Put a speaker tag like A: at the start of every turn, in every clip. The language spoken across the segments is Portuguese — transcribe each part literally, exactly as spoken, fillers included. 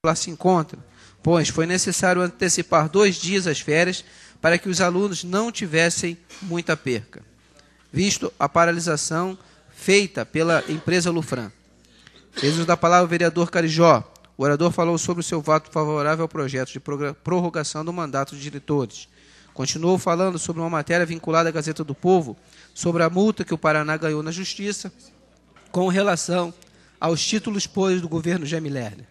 A: lá se encontra, pois foi necessário antecipar dois dias as férias para que os alunos não tivessem muita perca, visto a paralisação feita pela empresa Lufran. Fez uso da palavra o vereador Carijó. O orador falou sobre o seu voto favorável ao projeto de prorrogação do mandato de diretores. Continuou falando sobre uma matéria vinculada à Gazeta do Povo, sobre a multa que o Paraná ganhou na Justiça com relação aos títulos podres do governo Jaime Lerner.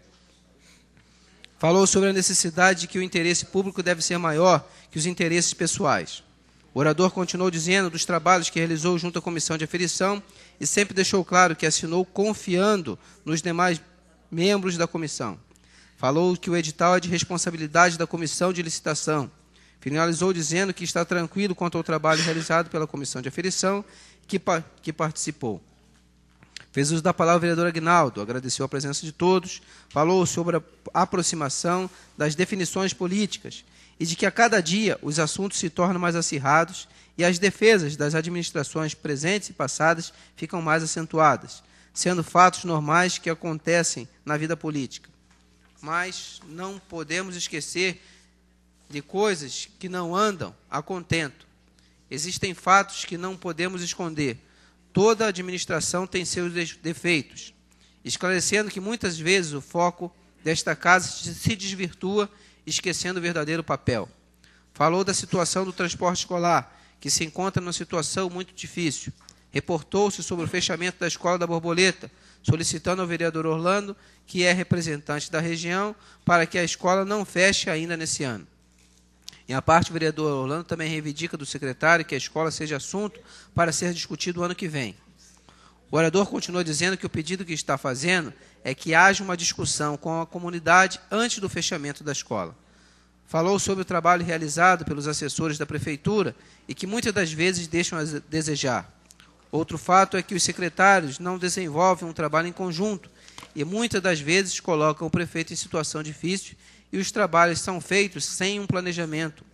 A: Falou sobre a necessidade de que o interesse público deve ser maior que os interesses pessoais. O orador continuou dizendo dos trabalhos que realizou junto à comissão de aferição e sempre deixou claro que assinou confiando nos demais membros da comissão. Falou que o edital é de responsabilidade da comissão de licitação. Finalizou dizendo que está tranquilo quanto ao trabalho realizado pela comissão de aferição que, que participou. Fez uso da palavra o vereador Aguinaldo, agradeceu a presença de todos, falou sobre a aproximação das definições políticas e de que a cada dia os assuntos se tornam mais acirrados e as defesas das administrações presentes e passadas ficam mais acentuadas, sendo fatos normais que acontecem na vida política. Mas não podemos esquecer de coisas que não andam a contento. Existem fatos que não podemos esconder. Toda administração tem seus defeitos, esclarecendo que muitas vezes o foco desta casa se desvirtua, esquecendo o verdadeiro papel. Falou da situação do transporte escolar, que se encontra numa situação muito difícil. Reportou-se sobre o fechamento da Escola da Borboleta, solicitando ao vereador Orlando, que é representante da região, para que a escola não feche ainda nesse ano. Em a parte, o vereador Orlando também reivindica do secretário que a escola seja assunto para ser discutido o ano que vem. O orador continua dizendo que o pedido que está fazendo é que haja uma discussão com a comunidade antes do fechamento da escola. Falou sobre o trabalho realizado pelos assessores da prefeitura e que muitas das vezes deixam a desejar. Outro fato é que os secretários não desenvolvem um trabalho em conjunto e muitas das vezes colocam o prefeito em situação difícil e os trabalhos são feitos sem um planejamento,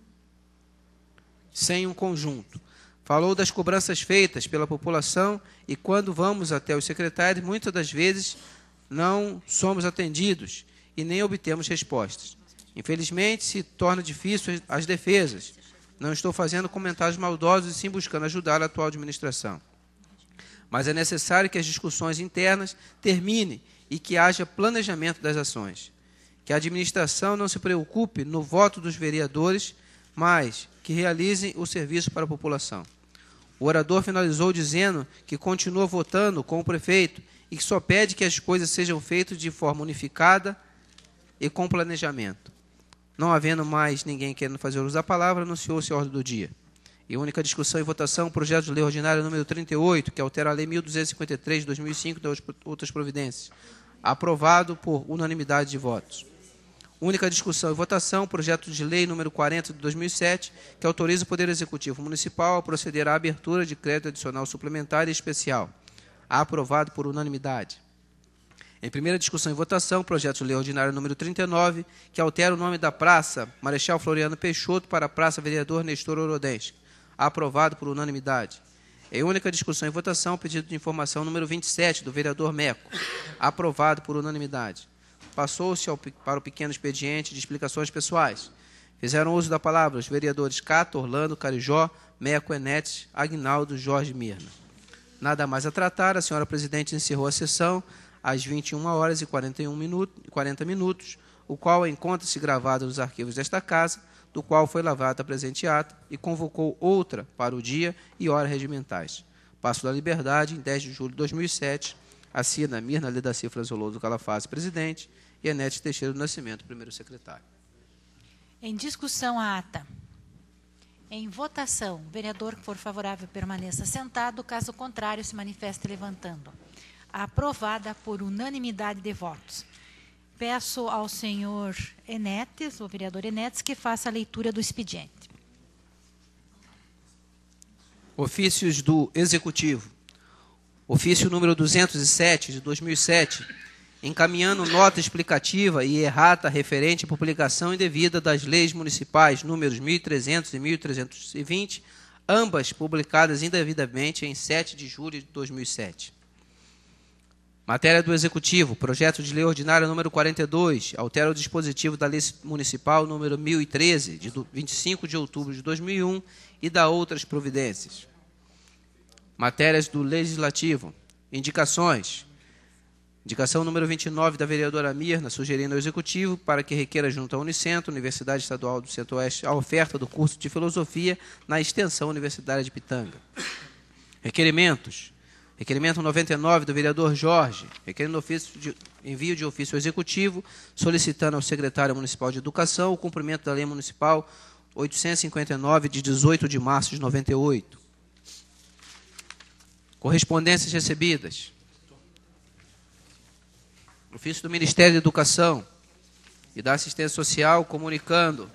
A: sem um conjunto. Falou das cobranças feitas pela população e quando vamos até os secretários, muitas das vezes não somos atendidos e nem obtemos respostas. Infelizmente, se torna difícil as defesas. Não estou fazendo comentários maldosos e sim buscando ajudar a atual administração. Mas é necessário que as discussões internas terminem e que haja planejamento das ações. Que a administração não se preocupe no voto dos vereadores, mas que realizem o serviço para a população. O orador finalizou dizendo que continua votando com o prefeito e que só pede que as coisas sejam feitas de forma unificada e com planejamento. Não havendo mais ninguém querendo fazer uso da palavra, anunciou-se a ordem do dia. E única discussão e votação, projeto de lei ordinária número trinta e oito, que altera a lei mil duzentos e cinquenta e três de dois mil e cinco e outras providências. Aprovado por unanimidade de votos. Única discussão e votação, projeto de lei número quarenta de dois mil e sete, que autoriza o Poder Executivo Municipal a proceder à abertura de crédito adicional suplementar e especial. Aprovado por unanimidade. Em primeira discussão e votação, projeto de lei ordinário número trinta e nove, que altera o nome da Praça Marechal Floriano Peixoto para a Praça Vereador Nestor Orodense. Aprovado por unanimidade. Em única discussão e votação, pedido de informação número vinte e sete, do vereador Meco. Aprovado por unanimidade. Passou-se para o pequeno expediente de explicações pessoais. Fizeram uso da palavra os vereadores Cato, Orlando, Carijó, Meco, Enetes, Aguinaldo, Jorge Mirna. Nada mais a tratar, a senhora presidente encerrou a sessão às vinte e uma horas e quarenta e um minutos, quarenta minutos, o qual encontra-se gravado nos arquivos desta casa, do qual foi lavada a presente ata e convocou outra para o dia e hora regimentais. Passo da Liberdade, em dez de julho de dois mil e sete, assina Mirna Ledaci Franzoloso Calafaz, presidente, e Enete Teixeira do Nascimento, primeiro secretário.
B: Em discussão a ata. Em votação, o vereador que for favorável permaneça sentado, caso contrário se manifeste levantando. Aprovada por unanimidade de votos. Peço ao senhor Enetes, o vereador Enetes, que faça a leitura do expediente.
A: Ofícios do Executivo. Ofício número duzentos e sete, de dois mil e sete, encaminhando nota explicativa e errata referente à publicação indevida das leis municipais números mil e trezentos e mil trezentos e vinte, ambas publicadas indevidamente em sete de julho de dois mil e sete. Matéria do Executivo, projeto de lei ordinária número quarenta e dois, altera o dispositivo da Lei Municipal número mil e treze, de vinte e cinco de outubro de dois mil e um, e dá outras providências. Matérias do Legislativo, indicações. Indicação número vinte e nove da vereadora Mirna, sugerindo ao Executivo para que requeira junto à Unicentro, Universidade Estadual do Centro-Oeste, a oferta do curso de Filosofia na extensão universitária de Pitanga. Requerimentos. Requerimento noventa e nove do vereador Jorge, requerendo ofício de, envio de ofício ao Executivo, solicitando ao secretário municipal de Educação o cumprimento da Lei Municipal oitocentos e cinquenta e nove, de dezoito de março de noventa e oito. Correspondências recebidas. Ofício do Ministério da Educação e da Assistência Social comunicando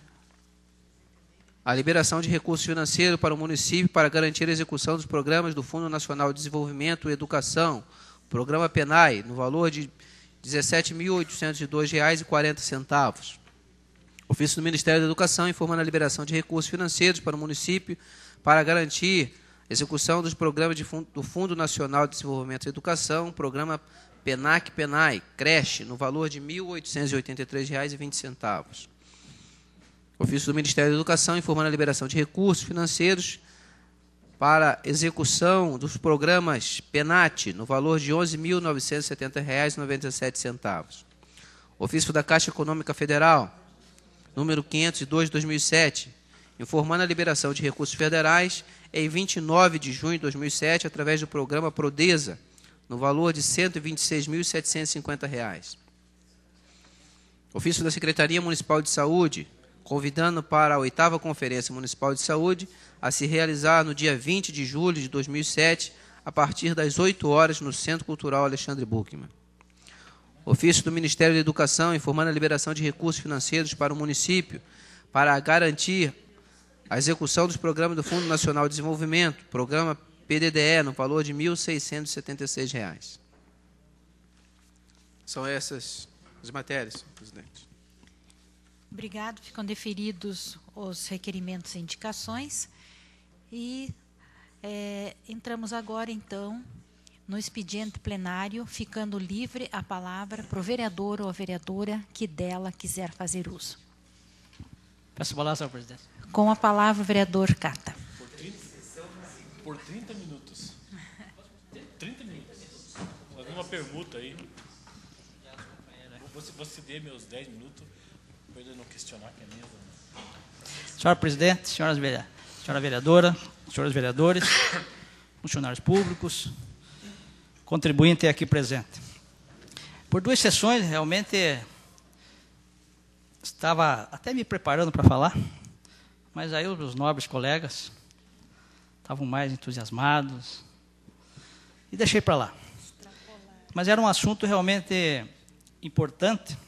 A: a liberação de recursos financeiros para o município para garantir a execução dos programas do Fundo Nacional de Desenvolvimento e Educação, Programa PENAI, no valor de dezessete mil oitocentos e dois reais e quarenta centavos. Ofício do Ministério da Educação informando a liberação de recursos financeiros para o município para garantir a execução dos programas de fundo, do Fundo Nacional de Desenvolvimento e Educação, Programa PENAC-PENAI, creche, no valor de mil oitocentos e oitenta e três reais e vinte centavos. Ofício do Ministério da Educação informando a liberação de recursos financeiros para execução dos programas PENAT, no valor de onze mil novecentos e setenta reais e noventa e sete centavos. Ofício da Caixa Econômica Federal, número quinhentos e dois de dois mil e sete, informando a liberação de recursos federais em vinte e nove de junho de dois mil e sete, através do programa Prodesa, no valor de cento e vinte e seis mil setecentos e cinquenta reais. Ofício da Secretaria Municipal de Saúde, convidando para a oitava Conferência Municipal de Saúde a se realizar no dia vinte de julho de dois mil e sete, a partir das oito horas, no Centro Cultural Alexandre Buchmann. Ofício do Ministério da Educação, informando a liberação de recursos financeiros para o município para garantir a execução dos programas do Fundo Nacional de Desenvolvimento, Programa P D D E, no valor de mil seiscentos e setenta e seis reais. São essas as matérias, presidente.
B: Obrigado. Ficam deferidos os requerimentos e indicações. E é, entramos agora, então, no expediente plenário, ficando livre a palavra para o vereador ou a vereadora que dela quiser fazer uso.
C: Peço a palavra, senhor presidente.
B: Com a palavra, o vereador Cata.
D: Por trinta, por trinta minutos. trinta minutos. Alguma pergunta aí? Você, você dê meus dez minutos para ele não questionar que é mesmo.
C: Senhor presidente, senhoras, senhora vereadora, senhores vereadores, funcionários públicos, contribuinte aqui presente. Por duas sessões, realmente, estava até me preparando para falar, mas aí os nobres colegas estavam mais entusiasmados e deixei para lá. Mas era um assunto realmente importante,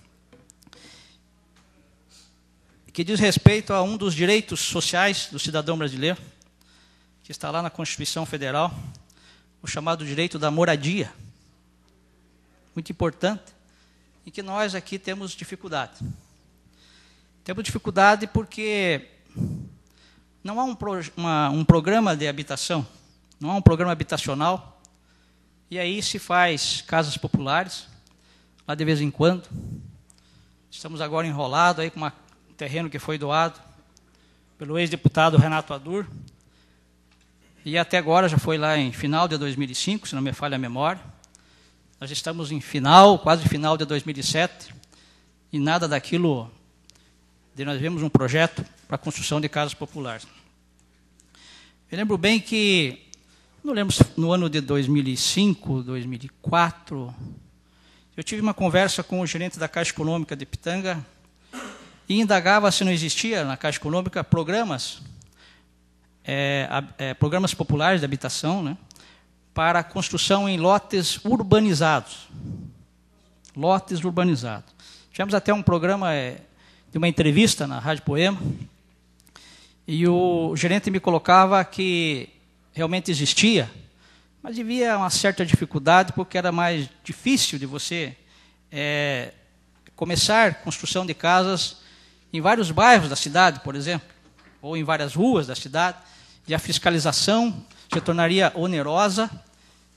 C: que diz respeito a um dos direitos sociais do cidadão brasileiro, que está lá na Constituição Federal, o chamado direito da moradia. Muito importante, e que nós aqui temos dificuldade. Temos dificuldade porque não há um, pro, uma, um programa de habitação, não há um programa habitacional, e aí se faz casas populares, lá de vez em quando. Estamos agora enrolados aí com uma, um terreno que foi doado pelo ex-deputado Renato Adur, e até agora já foi lá em final de dois mil e cinco, se não me falha a memória. Nós estamos em final, quase final de dois mil e sete, e nada daquilo, de nós vemos um projeto para a construção de casas populares. Eu lembro bem que, não lembro se no ano de dois mil e cinco, dois mil e quatro, eu tive uma conversa com o gerente da Caixa Econômica de Pitanga e indagava se não existia na Caixa Econômica programas, é, é, programas populares de habitação, né, para a construção em lotes urbanizados. Lotes urbanizados. Tivemos até um programa é, de uma entrevista na Rádio Poema, e o gerente me colocava que realmente existia, mas havia uma certa dificuldade, porque era mais difícil de você é, começar a construção de casas em vários bairros da cidade, por exemplo, ou em várias ruas da cidade, e a fiscalização se tornaria onerosa,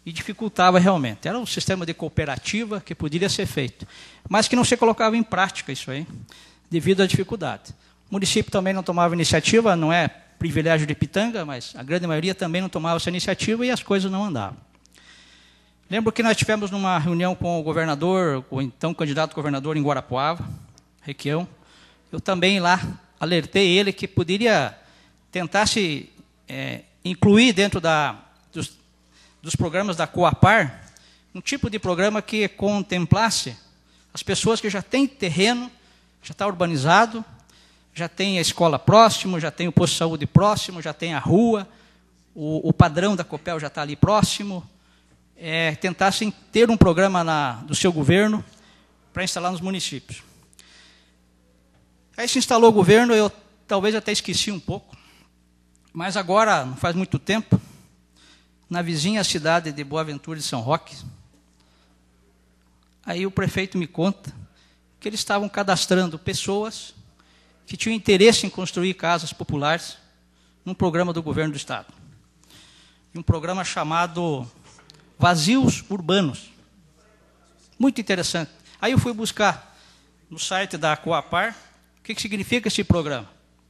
C: e dificultava realmente. Era um sistema de cooperativa que poderia ser feito, mas que não se colocava em prática isso aí, devido à dificuldade. O município também não tomava iniciativa, não é privilégio de Pitanga, mas a grande maioria também não tomava essa iniciativa e as coisas não andavam. Lembro que nós tivemos numa reunião com o governador, o então candidato governador em Guarapuava, Requião. Eu também lá alertei ele que poderia tentar se é, incluir dentro da, dos, dos programas da Coapar, um tipo de programa que contemplasse as pessoas que já têm terreno, já está urbanizado, já tem a escola próximo, já tem o posto de saúde próximo, já tem a rua, o, o padrão da Copel já está ali próximo, é, tentassem ter um programa na, do seu governo para instalar nos municípios. Aí se instalou o governo, eu talvez até esqueci um pouco, mas agora, não faz muito tempo, na vizinha cidade de Boa Ventura de São Roque, aí o prefeito me conta que eles estavam cadastrando pessoas que tinham interesse em construir casas populares num programa do governo do estado. Um programa chamado Vazios Urbanos. Muito interessante. Aí eu fui buscar no site da Coapar o que, que significa esse programa.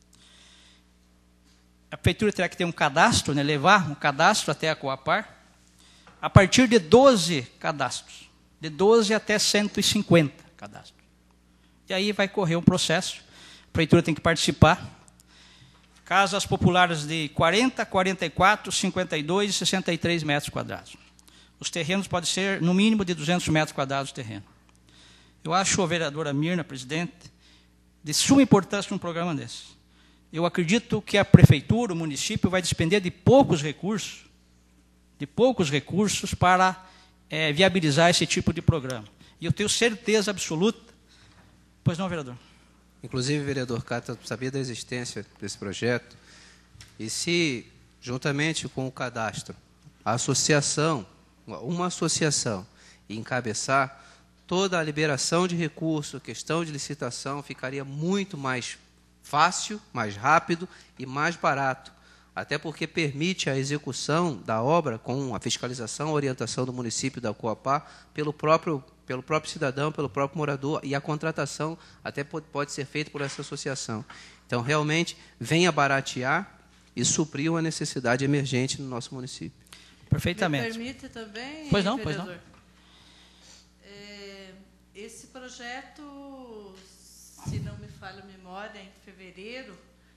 C: A prefeitura terá que ter um cadastro, né, levar um cadastro até a Coapar, a partir de doze cadastros, de doze até cento e cinquenta cadastros. E aí vai correr um processo, a prefeitura tem que participar. Casas populares de quarenta, quarenta e quatro, cinquenta e dois e sessenta e três metros quadrados. Os terrenos podem ser, no mínimo, de duzentos metros quadrados de terreno. Eu acho, a vereadora Mirna, presidente, de suma importância um programa desse. Eu acredito que a prefeitura, o município, vai despender de poucos recursos, de poucos recursos para é, viabilizar esse tipo de programa. E eu tenho certeza absoluta. Pois não, vereador?
A: Inclusive, vereador Cata sabia da existência desse projeto, e se, juntamente com o cadastro, a associação, uma associação, encabeçar, toda a liberação de recurso, questão de licitação, ficaria muito mais fácil, mais rápido e mais barato, até porque permite a execução da obra com a fiscalização, a orientação do município da Coapar pelo próprio, pelo próprio cidadão, pelo próprio morador, e a contratação até pode, pode ser feita por essa associação. Então, realmente, vem a baratear e suprir uma necessidade emergente no nosso município.
C: Perfeitamente.
E: Me permite também,
C: pois não,
E: vereador?
C: Pois não.
E: É, esse projeto, se não me falha a memória, em fevereiro,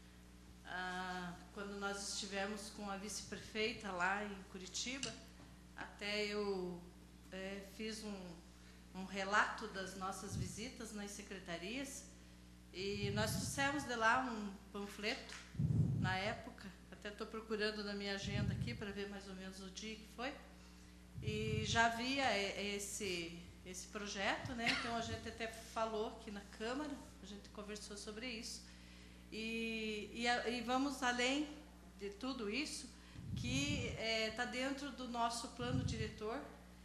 E: ah, quando nós estivemos com a vice-prefeita lá em Curitiba, até eu é, fiz um, um relato das nossas visitas nas secretarias, e nós trouxemos de lá um panfleto, na época, até estou procurando na minha agenda aqui para ver mais ou menos o dia que foi, e já havia esse, esse projeto, né? Então a gente até falou aqui na Câmara, a gente conversou sobre isso, e, e, e vamos além de tudo isso, que está é, dentro do nosso plano diretor,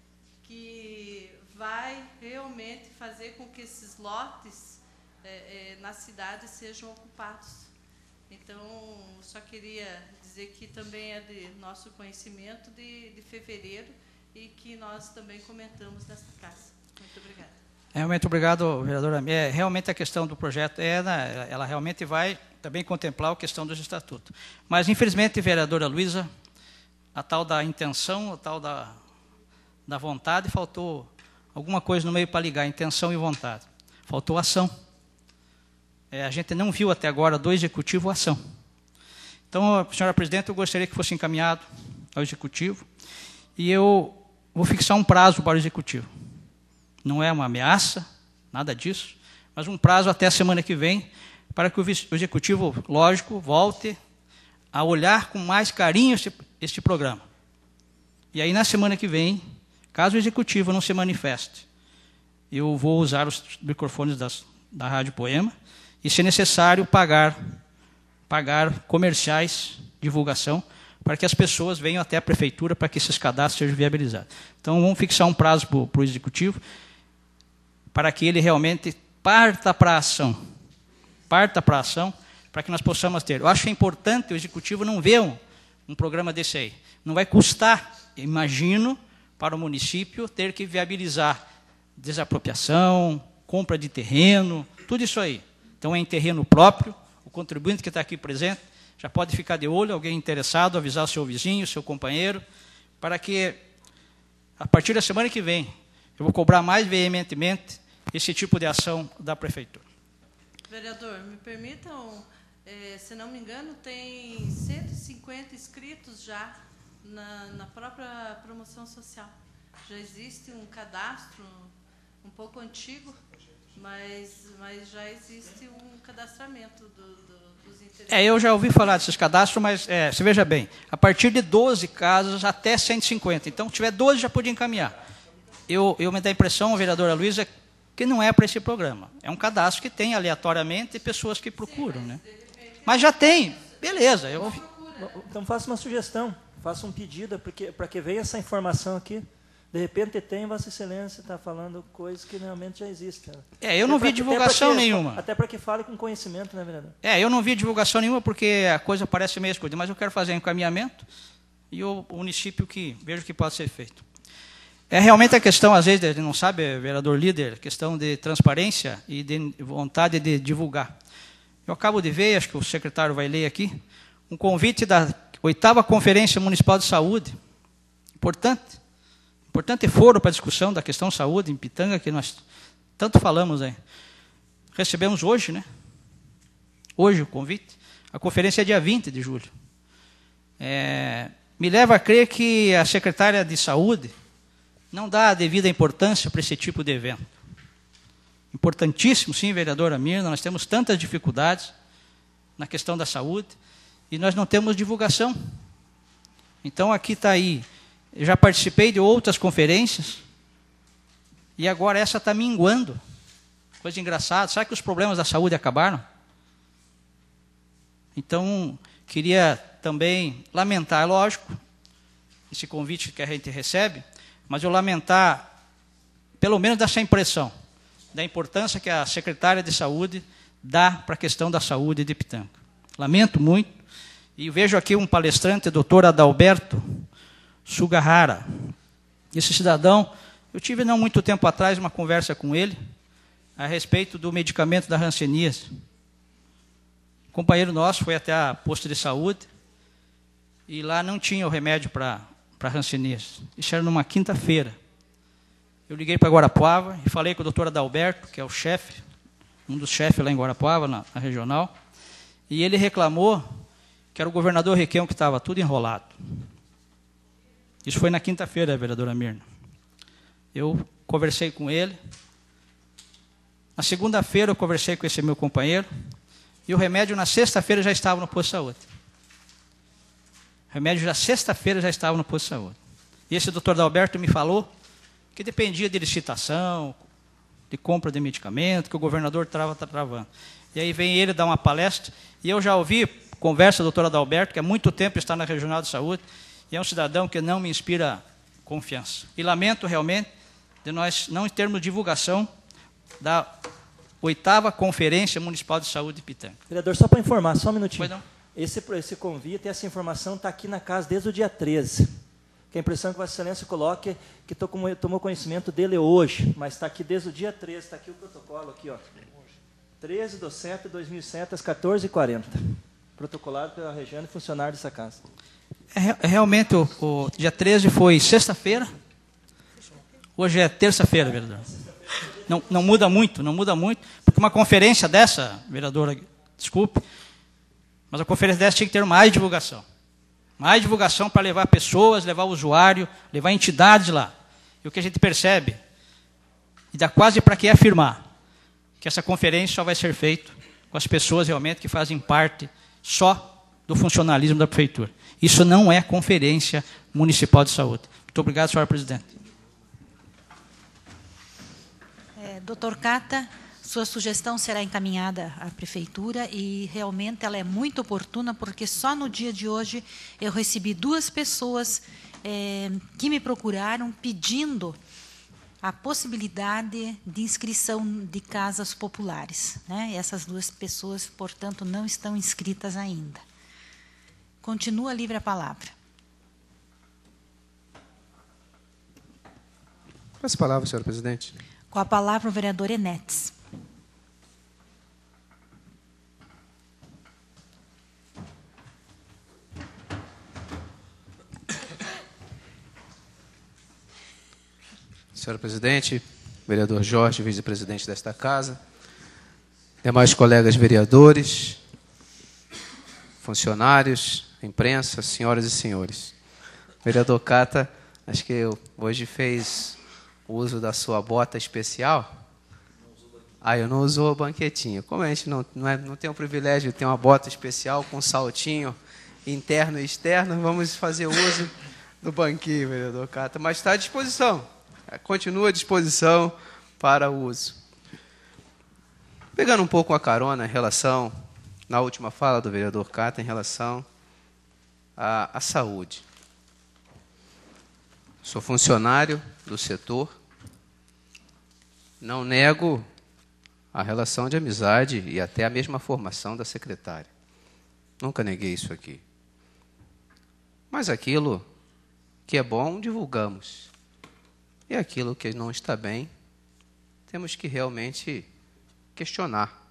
E: que vai realmente fazer com que esses lotes é, é, na cidade sejam ocupados. Então, só queria dizer que também é de nosso conhecimento de, de fevereiro e que nós também comentamos nesta casa. Muito obrigada.
C: É, muito obrigado, vereadora. É, realmente a questão do projeto, é, né, ela realmente vai também contemplar a questão dos estatutos. Mas, infelizmente, vereadora Luísa, a tal da intenção, a tal da, da vontade, faltou alguma coisa no meio para ligar, intenção e vontade. Faltou ação. É, a gente não viu até agora do Executivo ação. Então, senhora presidente, eu gostaria que fosse encaminhado ao Executivo, e eu vou fixar um prazo para o Executivo. Não é uma ameaça, nada disso, mas um prazo até a semana que vem, para que o Executivo, lógico, volte a olhar com mais carinho este, este programa. E aí, na semana que vem, caso o Executivo não se manifeste, eu vou usar os microfones das, da Rádio Poema, e, se necessário, pagar, pagar comerciais, divulgação, para que as pessoas venham até a prefeitura para que esses cadastros sejam viabilizados. Então, vamos fixar um prazo para o, para o Executivo, para que ele realmente parta para a ação. Parta para a ação, para que nós possamos ter. Eu acho que é importante o Executivo não ver um, um programa desse aí. Não vai custar, imagino, para o município ter que viabilizar desapropriação, compra de terreno, tudo isso aí. Então, é em terreno próprio. O contribuinte que está aqui presente já pode ficar de olho, alguém interessado, avisar o seu vizinho, o seu companheiro, para que, a partir da semana que vem, eu vou cobrar mais veementemente esse tipo de ação da Prefeitura.
E: Vereador, me permitam, eh, se não me engano, tem cento e cinquenta inscritos já na, na própria promoção social. Já existe um cadastro um pouco antigo, mas, mas já existe um cadastramento do, do, dos interesses.
C: É, eu já ouvi falar desses cadastros, mas é, você veja bem, a partir de doze casas até cento e cinquenta. Então, se tiver doze, já pode encaminhar. Eu, eu me dá a impressão, vereadora Luísa, que não é para esse programa. É um cadastro que tem aleatoriamente pessoas que procuram. Sim, mas, né? Mas já tem, beleza. Eu...
F: Então faça uma sugestão, faça um pedido para que venha essa informação aqui. De repente tem, Vossa Excelência está falando coisas que realmente já existem.
C: É, eu não
F: até
C: vi
F: pra,
C: divulgação
F: até que,
C: nenhuma.
F: Até para que fale com conhecimento, né, vereador?
C: É, eu não vi divulgação nenhuma porque a coisa parece meio escondida, mas eu quero fazer um encaminhamento e o, o município que veja o que pode ser feito. É realmente a questão, às vezes, a gente não sabe, vereador líder, questão de transparência e de vontade de divulgar. Eu acabo de ver, acho que o secretário vai ler aqui, um convite da oitava Conferência Municipal de Saúde. Importante. Importante foro para a discussão da questão saúde em Pitanga, que nós tanto falamos aí. Recebemos hoje, né? Hoje o convite. A conferência é dia vinte de julho. É, me leva a crer que a secretária de Saúde não dá a devida importância para esse tipo de evento. Importantíssimo, sim, vereadora Mirna, nós temos tantas dificuldades na questão da saúde e nós não temos divulgação. Então, aqui está aí, eu já participei de outras conferências e agora essa está minguando. Coisa engraçada, será que os problemas da saúde acabaram? Então, queria também lamentar, lógico, esse convite que a gente recebe, mas eu lamentar, pelo menos dessa impressão, da importância que a secretária de Saúde dá para a questão da saúde de Pitanga. Lamento muito, e vejo aqui um palestrante, o doutor Adalberto Sugahara. Esse cidadão, eu tive não muito tempo atrás uma conversa com ele a respeito do medicamento da hanseníase. Um companheiro nosso foi até a posto de saúde e lá não tinha o remédio para para hanseníase. Isso era numa quinta-feira. Eu liguei para Guarapuava e falei com o doutor Adalberto, que é o chefe, um dos chefes lá em Guarapuava, na, na regional, e ele reclamou que era o governador Requião que estava tudo enrolado. Isso foi na quinta-feira, vereadora Mirna. Eu conversei com ele. Na segunda-feira eu conversei com esse meu companheiro e o remédio na sexta-feira já estava no posto de saúde. O remédio já sexta-feira já estava no posto de saúde. E esse doutor Adalberto me falou que dependia de licitação, de compra de medicamento, que o governador estava travando. E aí vem ele dar uma palestra, e eu já ouvi conversa do doutor Adalberto, que há muito tempo está na Regional de Saúde, e é um cidadão que não me inspira confiança. E lamento realmente de nós não termos divulgação da oitava Conferência Municipal de Saúde de Pitanga.
F: Vereador, só para informar, só um minutinho.
C: Pois não?
F: Esse, esse convite, essa informação está aqui na casa desde o dia treze. Que a impressão que Vossa Excelência coloque que tô com, tomou conhecimento dele hoje, mas está aqui desde o dia treze, está aqui o protocolo, aqui, ó. treze de setembro de dois mil e sete, às quatorze e quarenta. Protocolado pela Regiane, funcionário dessa casa.
C: É, realmente, o, o dia treze foi sexta-feira. Hoje é terça-feira, vereador. Não, não muda muito, não muda muito, porque uma conferência dessa, vereadora, desculpe, mas a conferência dessa tinha que ter mais divulgação. Mais divulgação para levar pessoas, levar o usuário, levar entidades lá. E o que a gente percebe, e dá quase para que afirmar, que essa conferência só vai ser feita com as pessoas realmente que fazem parte só do funcionalismo da prefeitura. Isso não é conferência municipal de saúde. Muito obrigado, senhora presidente.
B: É, doutor Cata, sua sugestão será encaminhada à prefeitura e realmente ela é muito oportuna, porque só no dia de hoje eu recebi duas pessoas é, que me procuraram pedindo a possibilidade de inscrição de casas populares, né? Essas duas pessoas, portanto, não estão inscritas ainda. Continua livre a palavra.
A: Passe a palavra, senhora presidente.
B: Com a palavra o vereador Enetes.
A: Senhora presidente, vereador Jorge, vice-presidente desta casa, demais colegas vereadores, funcionários, imprensa, senhoras e senhores. O vereador Cata, acho que eu, hoje fez uso da sua bota especial. Ah, eu não usou a banquetinha. Como a gente não, não, é, não tem o privilégio de ter uma bota especial com saltinho interno e externo, vamos fazer uso do banquinho, vereador Cata. Mas está à disposição. Continua à disposição para o uso. Pegando um pouco a carona em relação, na última fala do vereador Cata, em relação à, à saúde. Sou funcionário do setor, não nego a relação de amizade e até a mesma formação da secretária. Nunca neguei isso aqui. Mas aquilo que é bom, divulgamos. E aquilo que não está bem, temos que realmente questionar.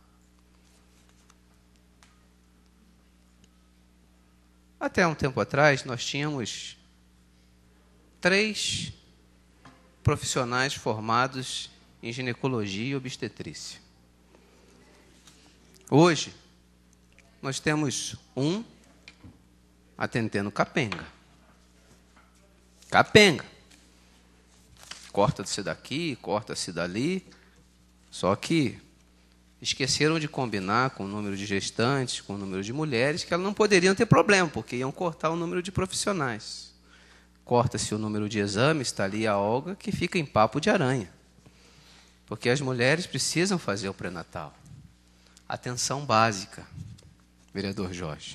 A: Até um tempo atrás, nós tínhamos três profissionais formados em ginecologia e obstetrícia. Hoje, nós temos um atendendo capenga. Capenga. Corta-se daqui, corta-se dali, só que esqueceram de combinar com o número de gestantes, com o número de mulheres, que elas não poderiam ter problema, porque iam cortar o número de profissionais. Corta-se o número de exames, está ali a Olga, que fica em papo de aranha. Porque as mulheres precisam fazer o pré-natal. Atenção básica, vereador Jorge.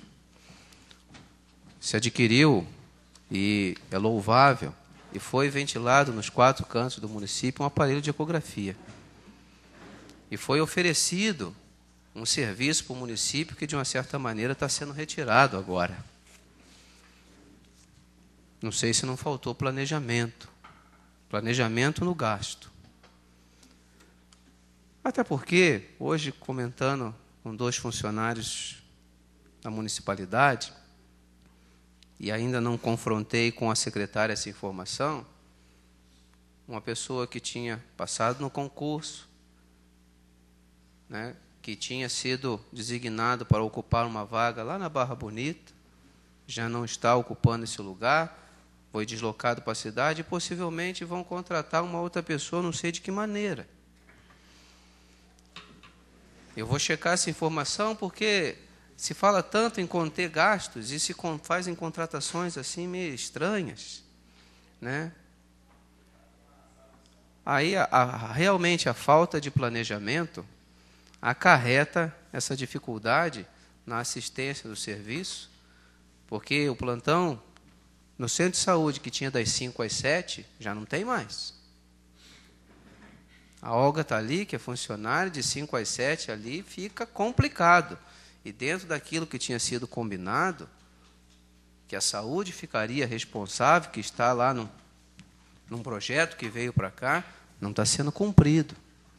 A: Se adquiriu, e é louvável, e foi ventilado nos quatro cantos do município um aparelho de ecografia. E foi oferecido um serviço para o município que, de uma certa maneira, está sendo retirado agora. Não sei se não faltou planejamento. Planejamento no gasto. Até porque, hoje, comentando com dois funcionários da municipalidade, e ainda não confrontei com a secretária essa informação, uma pessoa que tinha passado no concurso, né, que tinha sido designado para ocupar uma vaga lá na Barra Bonita, já não está ocupando esse lugar, foi deslocado para a cidade e possivelmente vão contratar uma outra pessoa, não sei de que maneira. Eu vou checar essa informação porque se fala tanto em conter gastos e se fazem contratações assim meio estranhas, né? Aí a, a, realmente a falta de planejamento acarreta essa dificuldade na assistência do serviço, porque o plantão no centro de saúde que tinha das cinco às sete já não tem mais. A Olga está ali, que é funcionária, de cinco às sete ali, fica complicado. E dentro daquilo que tinha sido combinado, que a saúde ficaria responsável, que está lá no, num projeto que veio para cá, não está sendo cumprido.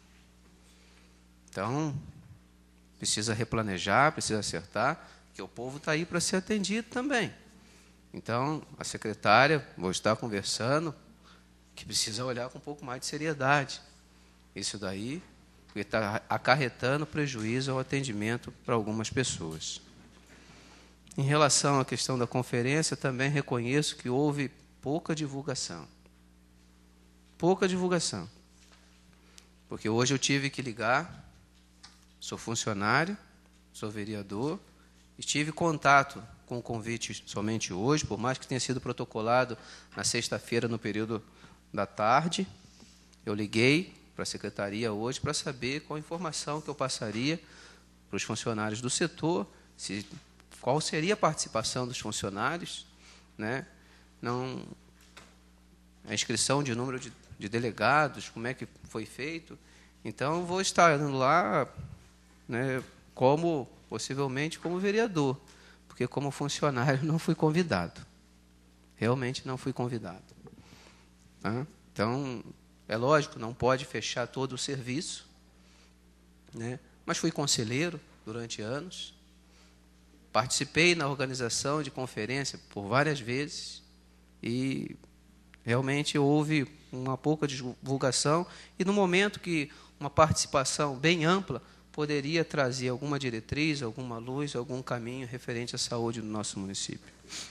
A: Então, precisa replanejar, precisa acertar, que o povo está aí para ser atendido também. Então, a secretária, vou estar conversando, que precisa olhar com um pouco mais de seriedade. Isso daí, porque está acarretando prejuízo ao atendimento para algumas pessoas. Em relação à questão da conferência, também reconheço que houve pouca divulgação. Pouca divulgação. Porque hoje eu tive que ligar, sou funcionário, sou vereador, e tive contato com o convite somente hoje, por mais que tenha sido protocolado na sexta-feira, no período da tarde, eu liguei para a secretaria hoje para saber qual a informação que eu passaria para os funcionários do setor, se, qual seria a participação dos funcionários, né? Não, a inscrição de número de, de delegados, como é que foi feito. Então, eu vou estar indo lá, né, como, possivelmente como vereador, porque como funcionário não fui convidado. Realmente não fui convidado. Tá? Então, É lógico, não pode fechar todo o serviço, né? Mas fui conselheiro durante anos, participei na organização de conferência por várias vezes e realmente houve uma pouca divulgação e no momento que uma participação bem ampla poderia trazer alguma diretriz, alguma luz, algum caminho referente à saúde do nosso município.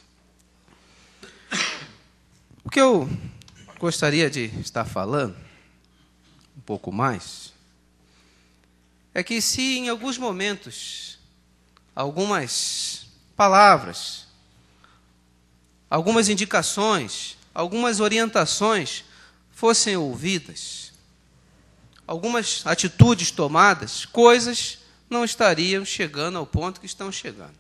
A: O que eu gostaria de estar falando um pouco mais é que se em alguns momentos algumas palavras, algumas indicações, algumas orientações fossem ouvidas, algumas atitudes tomadas, coisas não estariam chegando ao ponto que estão chegando.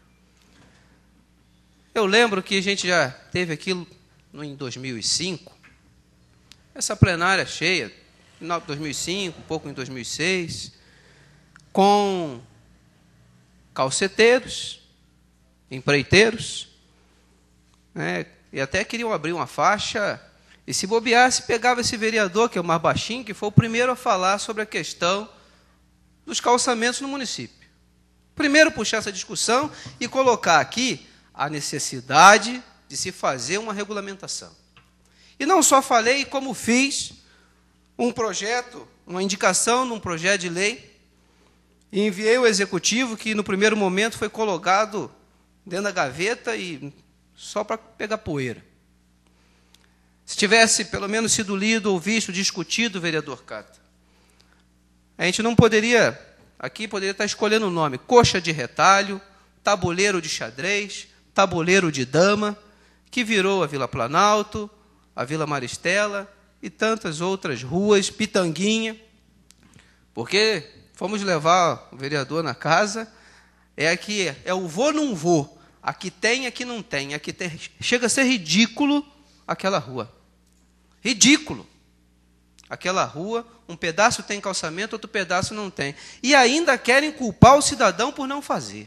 A: Eu lembro que a gente já teve aquilo em dois mil e cinco, essa plenária cheia, em dois mil e cinco, um pouco em dois mil e seis, com calceteiros, empreiteiros, né, e até queriam abrir uma faixa, e se bobeasse, pegava esse vereador, que é o mais baixinho, que foi o primeiro a falar sobre a questão dos calçamentos no município. Primeiro puxar essa discussão e colocar aqui a necessidade de se fazer uma regulamentação. E não só falei, como fiz um projeto, uma indicação num projeto de lei, e enviei ao executivo, que no primeiro momento foi colocado dentro da gaveta e só para pegar poeira. Se tivesse pelo menos sido lido ou visto, discutido, vereador Cata, a gente não poderia, aqui poderia estar escolhendo o nome, coxa de retalho, tabuleiro de xadrez, tabuleiro de dama, que virou a Vila Planalto, a Vila Maristela e tantas outras ruas, Pitanguinha, porque fomos levar o vereador na casa, é aqui, é o vou, não vou, aqui tem, aqui não tem, aqui tem, chega a ser ridículo aquela rua, ridículo, aquela rua, um pedaço tem calçamento, outro pedaço não tem, e ainda querem culpar o cidadão por não fazer.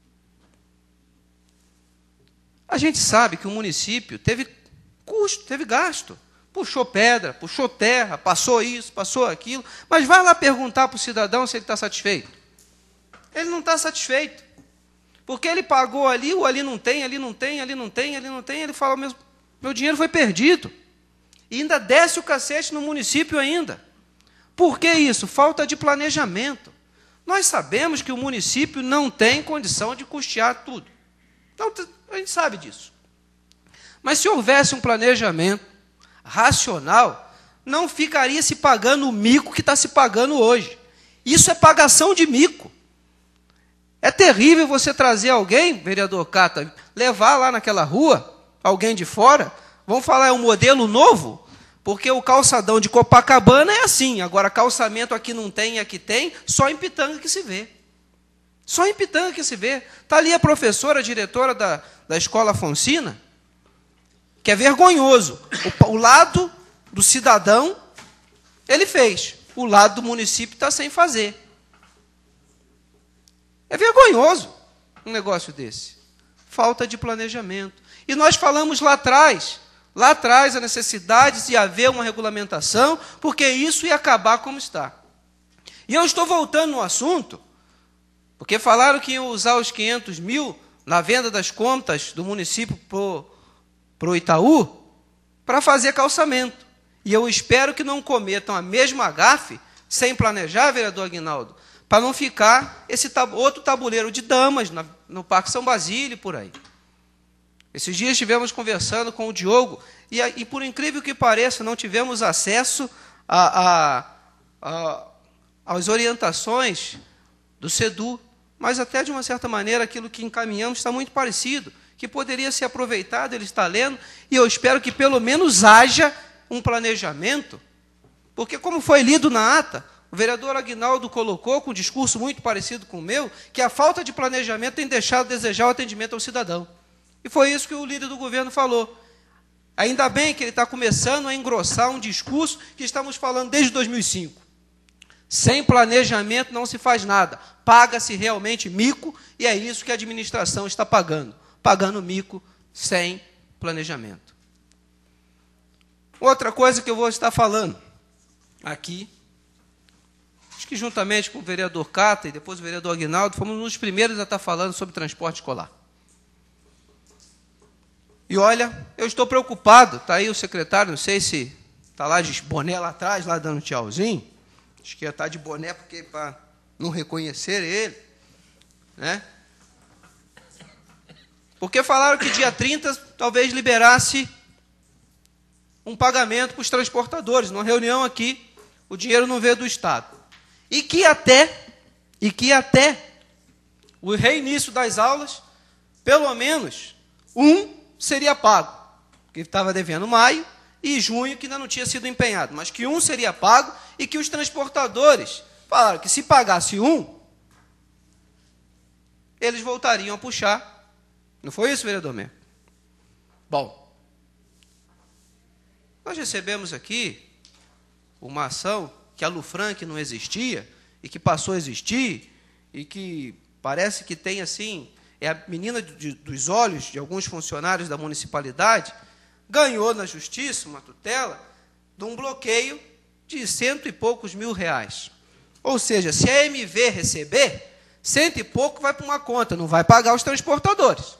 A: A gente sabe que o município teve custo, teve gasto, puxou pedra, puxou terra, passou isso, passou aquilo, mas vai lá perguntar para o cidadão se ele está satisfeito. Ele não está satisfeito, porque ele pagou ali, o ali não tem, ali não tem, ali não tem, ali não tem, ele fala, meu, meu dinheiro foi perdido. E ainda desce o cacete no município ainda. Por que isso? Falta de planejamento. Nós sabemos que o município não tem condição de custear tudo. Então, a gente sabe disso. Mas se houvesse um planejamento racional, não ficaria se pagando o mico que está se pagando hoje. Isso é pagação de mico. É terrível você trazer alguém, vereador Cata, levar lá naquela rua, alguém de fora, vamos falar, é um modelo novo, porque o calçadão de Copacabana é assim, agora calçamento aqui não tem e aqui tem, só em Pitanga que se vê. Só em Pitanga que se vê. Está ali a professora, a diretora da, da escola Afonsina, que é vergonhoso. O, o lado do cidadão, ele fez. O lado do município está sem fazer. É vergonhoso um negócio desse. Falta de planejamento. E nós falamos lá atrás, lá atrás a necessidade de haver uma regulamentação, porque isso ia acabar como está. E eu estou voltando no assunto, porque falaram que iam usar os quinhentos mil na venda das contas do município para o Itaú, para fazer calçamento. E eu espero que não cometam a mesma gafe, sem planejar, vereador Aguinaldo, para não ficar esse tab outro tabuleiro de damas na, no Parque São Basílio e por aí. Esses dias estivemos conversando com o Diogo, e, e por incrível que pareça, não tivemos acesso a, a, a, às orientações do SEDU, mas até de uma certa maneira aquilo que encaminhamos está muito parecido, que poderia ser aproveitado, ele está lendo, e eu espero que pelo menos haja um planejamento, porque como foi lido na ata, o vereador Aguinaldo colocou, com um discurso muito parecido com o meu, que a falta de planejamento tem deixado a desejar o atendimento ao cidadão. E foi isso que o líder do governo falou. Ainda bem que ele está começando a engrossar um discurso que estamos falando desde dois mil e cinco. Sem planejamento não se faz nada. Paga-se realmente mico, e é isso que a administração está pagando. Pagando mico sem planejamento. Outra coisa que eu vou estar falando. aqui, acho que juntamente com o vereador Cata e depois o vereador Aguinaldo, fomos um dos primeiros a estar falando sobre transporte escolar. E olha, eu estou preocupado, está aí o secretário, não sei se está lá de boné lá atrás, lá dando tchauzinho, acho que ia estar de boné porque para não reconhecer ele, né? Porque falaram que dia trinta talvez liberasse um pagamento para os transportadores, numa reunião aqui, o dinheiro não veio do Estado. E que até, e que até o reinício das aulas, pelo menos um seria pago, porque estava devendo maio e junho, que ainda não tinha sido empenhado, mas que um seria pago e que os transportadores falaram que se pagasse um, eles voltariam a puxar. Não foi isso, vereador Merco? Bom, nós recebemos aqui uma ação que a Lufran, que não existia, e que passou a existir, e que parece que tem, assim, é a menina de, dos olhos de alguns funcionários da municipalidade, ganhou na justiça uma tutela de um bloqueio de cento e poucos mil reais. Ou seja, se a M V receber, cento e pouco vai para uma conta, não vai pagar os transportadores.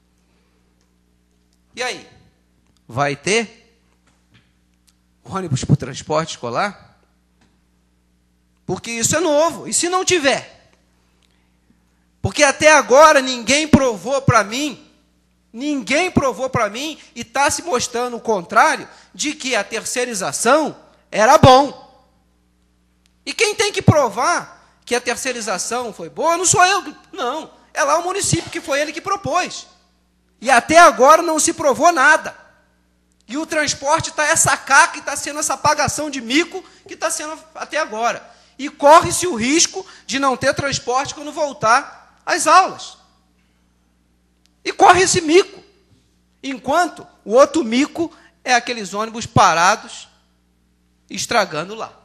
A: E aí? Vai ter ônibus para o transporte escolar? Porque isso é novo. E se não tiver? Porque até agora ninguém provou para mim, ninguém provou para mim, e está se mostrando o contrário, de que a terceirização era bom. E quem tem que provar que a terceirização foi boa não sou eu, não. É lá o município, que foi ele que propôs. E até agora não se provou nada. E o transporte está essa caca, está sendo essa pagação de mico que está sendo até agora. E corre-se o risco de não ter transporte quando voltar às aulas. E corre esse mico. Enquanto o outro mico é aqueles ônibus parados, estragando lá.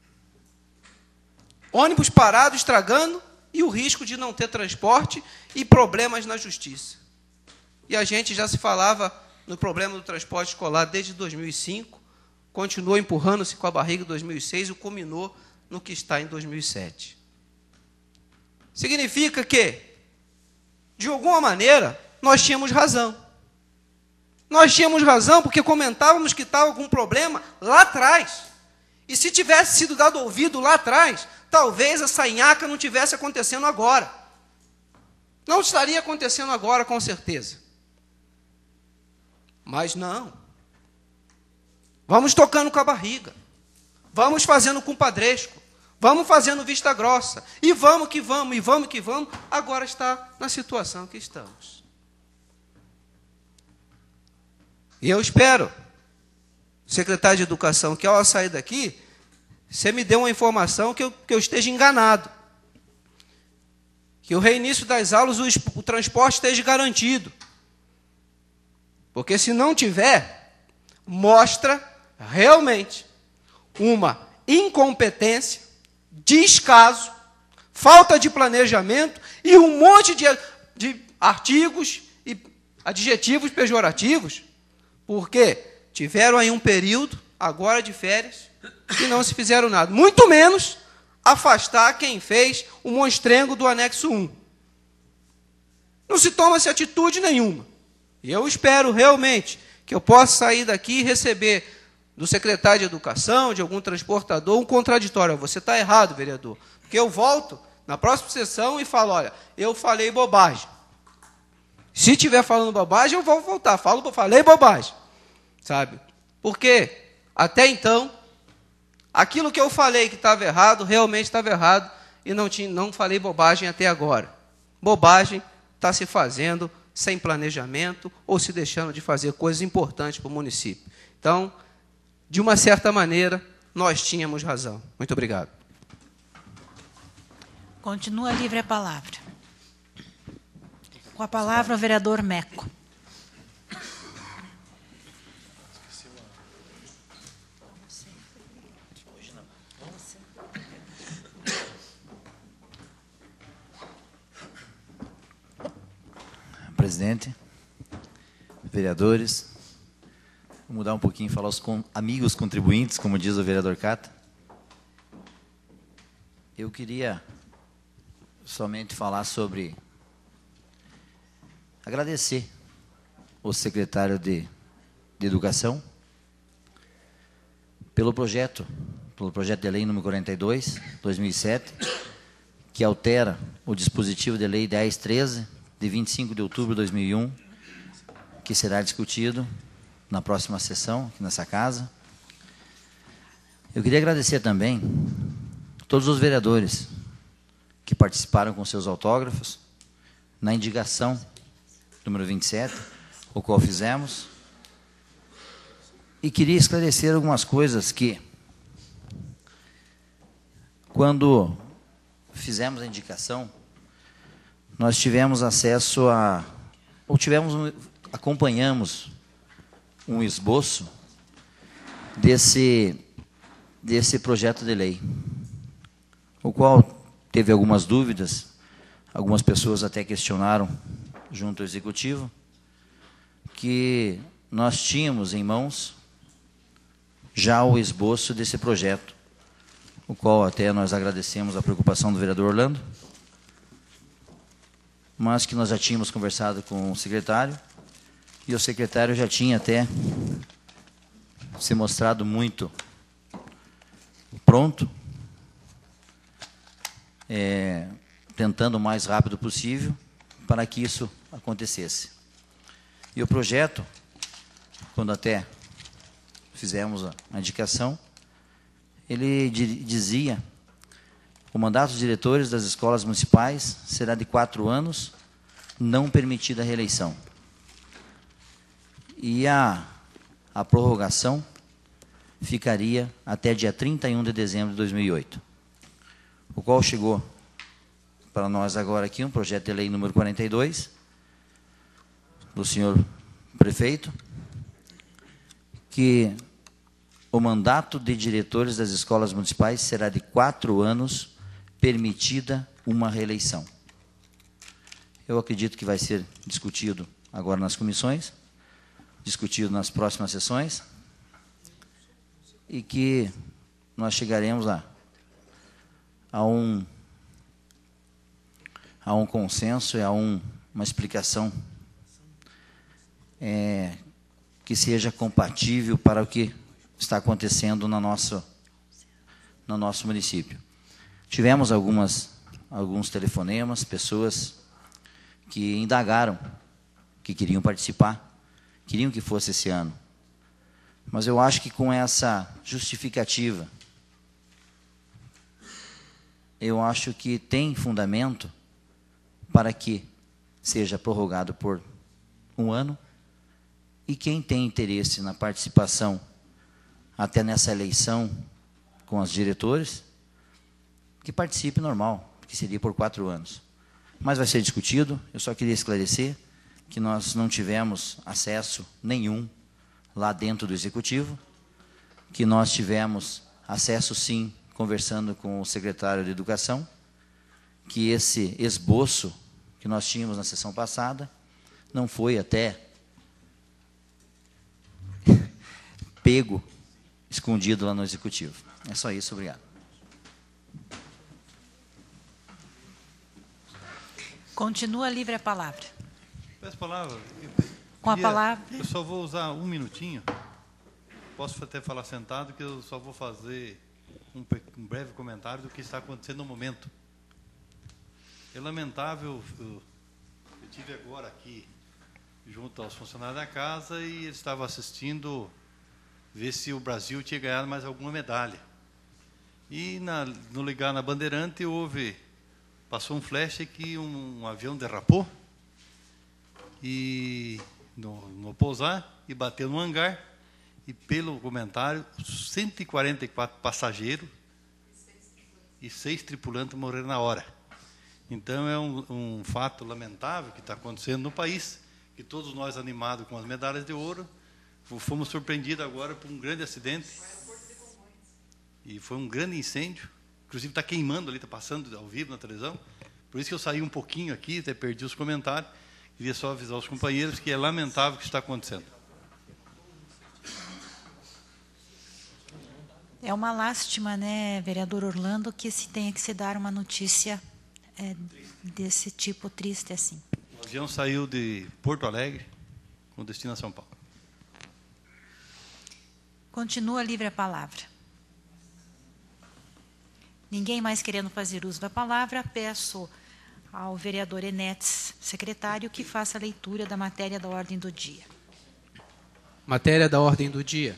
A: Ônibus parados, estragando, e o risco de não ter transporte e problemas na justiça. E a gente já se falava no problema do transporte escolar desde dois mil e cinco, continuou empurrando-se com a barriga em dois mil e seis e culminou no que está em dois mil e sete. Significa que, de alguma maneira, nós tínhamos razão. Nós tínhamos razão porque comentávamos que estava com um problema lá atrás. E se tivesse sido dado ouvido lá atrás, talvez essa nhaca não tivesse acontecendo agora. Não estaria acontecendo agora, com certeza. Mas não. Vamos tocando com a barriga. Vamos fazendo compadresco. Vamos fazendo vista grossa. E vamos que vamos, e vamos que vamos. Agora está na situação que estamos. E eu espero, secretário de Educação, que ao sair daqui, você me dê uma informação que eu, que eu esteja enganado. Que o reinício das aulas, o, o transporte esteja garantido. Porque se não tiver, mostra realmente uma incompetência, descaso, falta de planejamento e um monte de, de artigos e adjetivos pejorativos, porque tiveram aí um período, agora de férias, e não se fizeram nada. Muito menos afastar quem fez o monstrengo do anexo um. Não se toma-se atitude nenhuma. E eu espero realmente que eu possa sair daqui e receber do secretário de Educação, de algum transportador, um contraditório. Você está errado, vereador. Porque eu volto na próxima sessão e falo, olha, eu falei bobagem. Se estiver falando bobagem, eu vou voltar. Falo, falei bobagem. Sabe? Porque, até então, aquilo que eu falei que estava errado, realmente estava errado, e não, tinha, não falei bobagem até agora. Bobagem está se fazendo sem planejamento ou se deixando de fazer coisas importantes para o município. Então, de uma certa maneira, nós tínhamos razão. Muito obrigado.
B: Continua livre a palavra. Com a palavra, o vereador Meco.
G: Presidente, vereadores, vou mudar um pouquinho e falar aos con amigos contribuintes, como diz o vereador Cata. eu queria somente falar sobre agradecer o secretário de, de Educação pelo projeto, pelo projeto de lei número quarenta e dois, dois mil e sete, que altera o dispositivo de lei dez treze, de vinte e cinco de outubro de dois mil e um, que será discutido na próxima sessão, aqui nessa casa. Eu queria agradecer também a todos os vereadores que participaram com seus autógrafos na indicação número vinte e sete, o qual fizemos. E queria esclarecer algumas coisas que, quando fizemos a indicação, nós tivemos acesso a, ou tivemos, um, acompanhamos um esboço desse, desse projeto de lei, o qual teve algumas dúvidas, algumas pessoas até questionaram junto ao Executivo, que nós tínhamos em mãos já o esboço desse projeto, o qual até nós agradecemos a preocupação do vereador Orlando, mas que nós já tínhamos conversado com o secretário, e o secretário já tinha até se mostrado muito pronto, é, tentando o mais rápido possível para que isso acontecesse. E o projeto, quando até fizemos a, a indicação, ele di, dizia: o mandato dos diretores das escolas municipais será de quatro anos, não permitida a reeleição. E a, a prorrogação ficaria até dia trinta e um de dezembro de dois mil e oito, o qual chegou para nós agora aqui um projeto de lei número quarenta e dois, do senhor prefeito, que o mandato de diretores das escolas municipais será de quatro anos, permitida uma reeleição. Eu acredito que vai ser discutido agora nas comissões, discutido nas próximas sessões, e que nós chegaremos a, a, um, a um consenso e a um, uma explicação é, que seja compatível para o que está acontecendo na nossa, no nosso município. Tivemos algumas, alguns telefonemas, pessoas que indagaram, que queriam participar, queriam que fosse esse ano. Mas eu acho que com essa justificativa, eu acho que tem fundamento para que seja prorrogado por um ano, e quem tem interesse na participação até nessa eleição com os diretores, que participe normal, que seria por quatro anos. Mas vai ser discutido. Eu só queria esclarecer que nós não tivemos acesso nenhum lá dentro do Executivo, que nós tivemos acesso, sim, conversando com o secretário de Educação, que esse esboço que nós tínhamos na sessão passada não foi até pego, escondido lá no Executivo. É só isso, obrigado.
B: Continua livre a palavra.
H: Peço palavra.
B: Com a palavra.
H: Eu só vou usar um minutinho. Posso até falar sentado, que eu só vou fazer um, um breve comentário do que está acontecendo no momento. É lamentável, eu, eu estive agora aqui junto aos funcionários da casa e eles estavam assistindo, ver se o Brasil tinha ganhado mais alguma medalha. E na, no ligar na Bandeirante houve, passou um flash que um, um avião derrapou e no, no pousar e bateu no hangar, e pelo comentário cento e quarenta e quatro passageiros e seis tripulantes morreram na hora. Então é um, um fato lamentável que está acontecendo no país, que todos nós animados com as medalhas de ouro fomos surpreendidos agora por um grande acidente. E foi um grande incêndio, inclusive está queimando ali, está passando ao vivo na televisão. Por isso que eu saí um pouquinho aqui, até perdi os comentários. Queria só avisar os companheiros que é lamentável o que está acontecendo.
B: É uma lástima, né, vereador Orlando, que se tenha que se dar uma notícia é, desse tipo triste assim.
H: O avião saiu de Porto Alegre com destino a São Paulo.
B: Continua livre a palavra. Ninguém mais querendo fazer uso da palavra, peço ao vereador Enetes, secretário, que faça a leitura da matéria da ordem do dia.
A: Matéria da ordem do dia.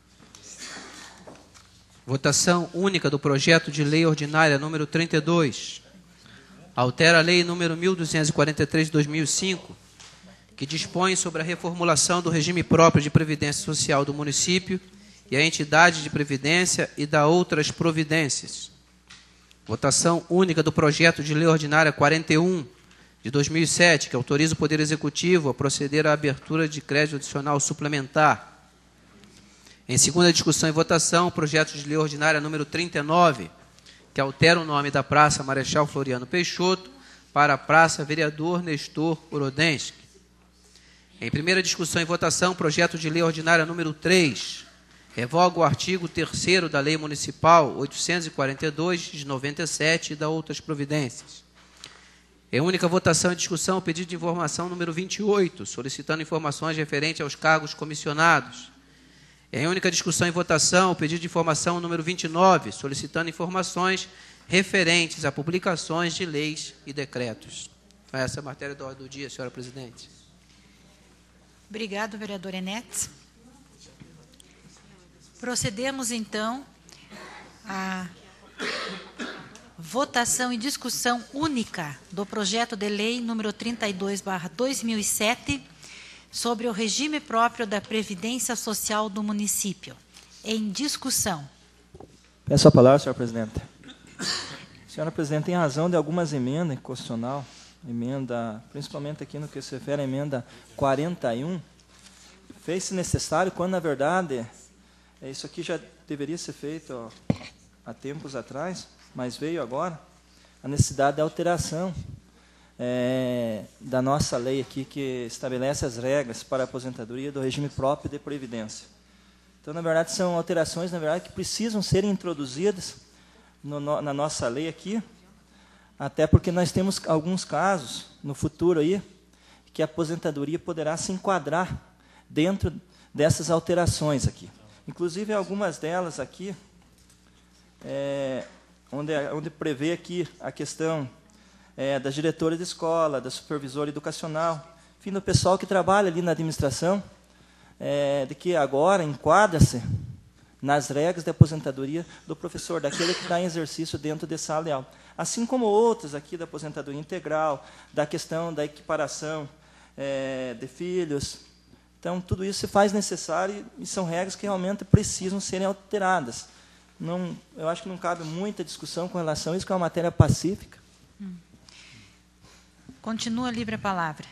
A: Votação única do projeto de lei ordinária número trinta e dois. Altera a lei número mil duzentos e quarenta e três de dois mil e cinco, que dispõe sobre a reformulação do regime próprio de previdência social do município e a entidade de previdência e da outras providências. Votação única do projeto de lei ordinária quarenta e um de dois mil e sete, que autoriza o Poder Executivo a proceder à abertura de crédito adicional suplementar. Em segunda discussão e votação, o projeto de lei ordinária número trinta e nove, que altera o nome da Praça Marechal Floriano Peixoto para a Praça Vereador Nestor Urodensky. Em primeira discussão e votação, o projeto de lei ordinária número três, revoga o artigo terceiro da Lei Municipal oitocentos e quarenta e dois, de noventa e sete, e da outras providências. Em única votação e discussão, o pedido de informação número vinte e oito, solicitando informações referentes aos cargos comissionados. Em única discussão e votação, o pedido de informação número vinte e nove, solicitando informações referentes a publicações de leis e decretos. Essa é a matéria da ordem do dia, senhora presidente.
B: Obrigado, vereador Enetes. Procedemos, então, à votação e discussão única do projeto de lei número trinta e dois barra dois mil e sete, sobre o regime próprio da Previdência Social do município. Em discussão.
F: Peço a palavra, senhora presidente. Senhora presidente, tem razão de algumas emendas constitucional, emenda, principalmente aqui no que se refere à emenda quarenta e um, fez-se necessário quando, na verdade, isso aqui já deveria ser feito ó, há tempos atrás, mas veio agora a necessidade de alteração é, da nossa lei aqui, que estabelece as regras para a aposentadoria do regime próprio de previdência. Então, na verdade, são alterações, na verdade, que precisam ser introduzidas no, no, na nossa lei aqui, até porque nós temos alguns casos no futuro aí que a aposentadoria poderá se enquadrar dentro dessas alterações aqui. Inclusive, algumas delas aqui, é, onde, onde prevê aqui a questão é, da diretora de escola, da supervisora educacional, enfim, do pessoal que trabalha ali na administração, é, de que agora enquadra-se nas regras de aposentadoria do professor, daquele que está em exercício dentro de sala de aula. Assim como outros aqui da aposentadoria integral, da questão da equiparação é, de filhos. Então, tudo isso se faz necessário e são regras que realmente precisam serem alteradas. Não, eu acho que não cabe muita discussão com relação a isso, que é uma matéria pacífica.
B: Hum. Continua livre a palavra.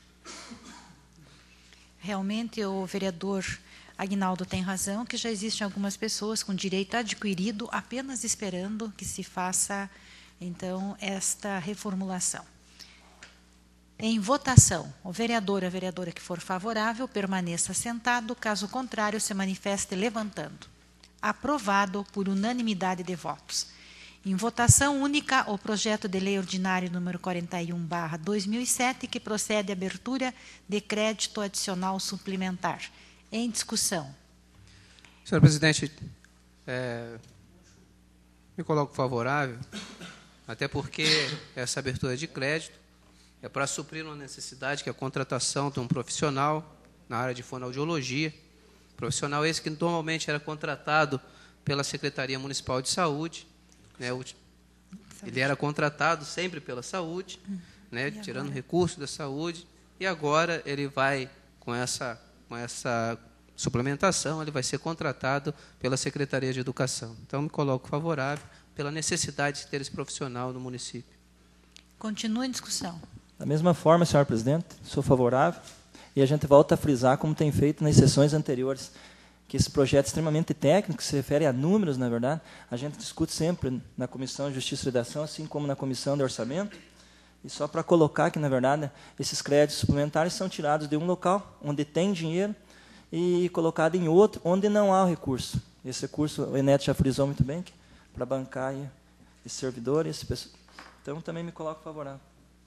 B: Realmente, o vereador Aguinaldo tem razão, que já existem algumas pessoas com direito adquirido apenas esperando que se faça, então, esta reformulação. Em votação, o vereador ou a vereadora que for favorável permaneça sentado, caso contrário, se manifeste levantando. Aprovado por unanimidade de votos. Em votação única, o projeto de lei ordinário número quarenta e um barra dois mil e sete, que procede à abertura de crédito adicional suplementar. Em discussão.
A: Senhor presidente, é, me coloco favorável, até porque essa abertura de crédito é para suprir uma necessidade, que é a contratação de um profissional na área de fonoaudiologia, profissional esse que normalmente era contratado pela Secretaria Municipal de Saúde, né, ele era contratado sempre pela saúde, né, tirando recursos da saúde, e agora ele vai, com essa, com essa suplementação, ele vai ser contratado pela Secretaria de Educação. Então, me coloco favorável pela necessidade de ter esse profissional no município.
B: Continua em discussão.
F: Da mesma forma, senhor presidente, sou favorável, e a gente volta a frisar, como tem feito nas sessões anteriores, que esse projeto é extremamente técnico, que se refere a números, na verdade, a gente discute sempre na Comissão de Justiça e Redação, assim como na Comissão de Orçamento, e só para colocar que, na verdade, esses créditos suplementares são tirados de um local onde tem dinheiro e colocado em outro, onde não há o recurso. Esse recurso, o Eneto já frisou muito bem, para bancar aí esse servidor, esse pessoal. Então, também me coloco favorável.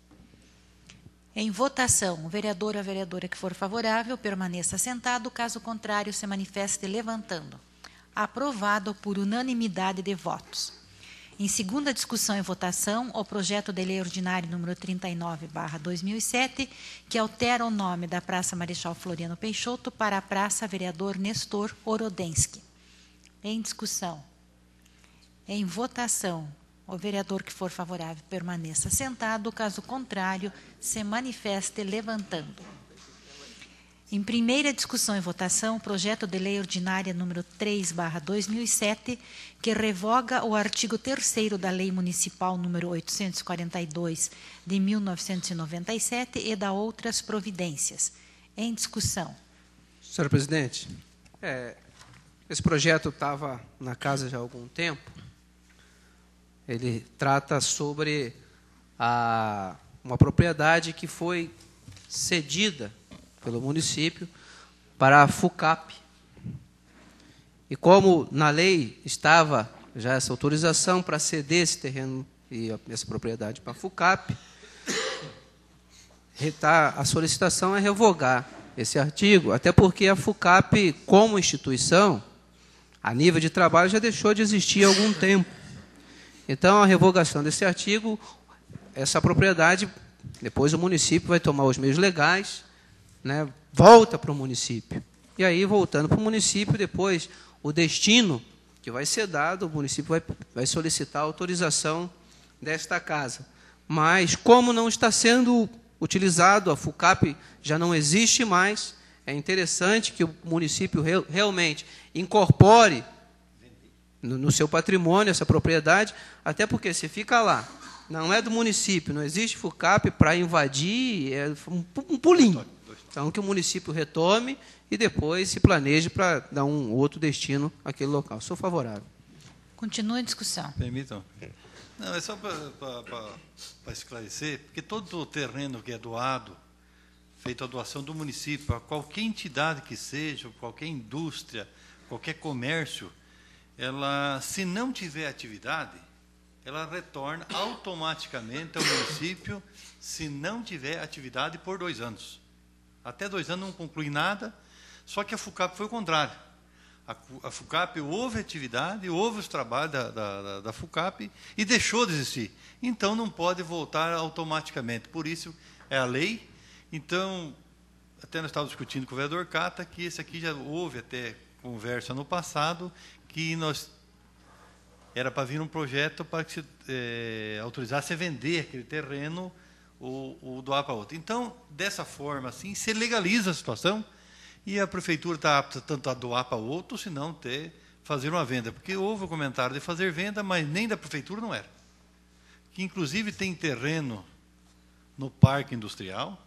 B: Em votação, o vereador ou a vereadora que for favorável permaneça sentado, caso contrário, se manifeste levantando. Aprovado por unanimidade de votos. Em segunda discussão e votação, o projeto de lei ordinário número trinta e nove barra dois mil e sete, que altera o nome da Praça Marechal Floriano Peixoto para a Praça Vereador Nestor Orodensky. Em discussão. Em votação, o vereador que for favorável permaneça sentado, caso contrário, se manifeste levantando. Em primeira discussão e votação, o projeto de lei ordinária número três barra dois mil e sete, que revoga o artigo terceiro da Lei Municipal número oitocentos e quarenta e dois de mil novecentos e noventa e sete e da outras providências. Em discussão.
A: Senhora Presidente, é, esse projeto estava na casa já há algum tempo. Ele trata sobre a, uma propriedade que foi cedida pelo município para a FUCAP. E como na lei estava já essa autorização para ceder esse terreno e essa propriedade para a FUCAP, a solicitação é revogar esse artigo, até porque a FUCAP, como instituição, a nível de trabalho, já deixou de existir há algum tempo. Então, a revogação desse artigo, essa propriedade, depois o município vai tomar os meios legais, né, volta para o município. E aí, voltando para o município, depois, o destino que vai ser dado, o município vai, vai solicitar a autorização desta casa. Mas, como não está sendo utilizado, a FUCAP já não existe mais, é interessante que o município re, realmente incorpore no, no seu patrimônio essa propriedade, até porque se fica lá, não é do município, não existe FUCAP para invadir, é um, um pulinho. Então, que o município retome e depois se planeje para dar um outro destino àquele local. Sou favorável.
B: Continua a discussão.
H: Permitam. Não, é só para esclarecer, porque todo o terreno que é doado, feito a doação do município, a qualquer entidade que seja, qualquer indústria, qualquer comércio, ela, se não tiver atividade, ela retorna automaticamente ao município, se não tiver atividade por dois anos. Até dois anos não conclui nada, só que a FUCAP foi o contrário. A, a FUCAP houve atividade, houve os trabalhos da, da, da FUCAP e deixou de existir. Então, não pode voltar automaticamente. Por isso, é a lei. Então, até nós estávamos discutindo com o vereador Cata, que esse aqui já houve até conversa no passado, que nós era para vir um projeto para que se é, autorizasse a vender aquele terreno ou, ou doar para outro. Então, dessa forma, assim, se legaliza a situação e a prefeitura está apta tanto a doar para outro, se não ter, fazer uma venda. Porque houve o comentário de fazer venda, mas nem da prefeitura não era. Que, inclusive, tem terreno no parque industrial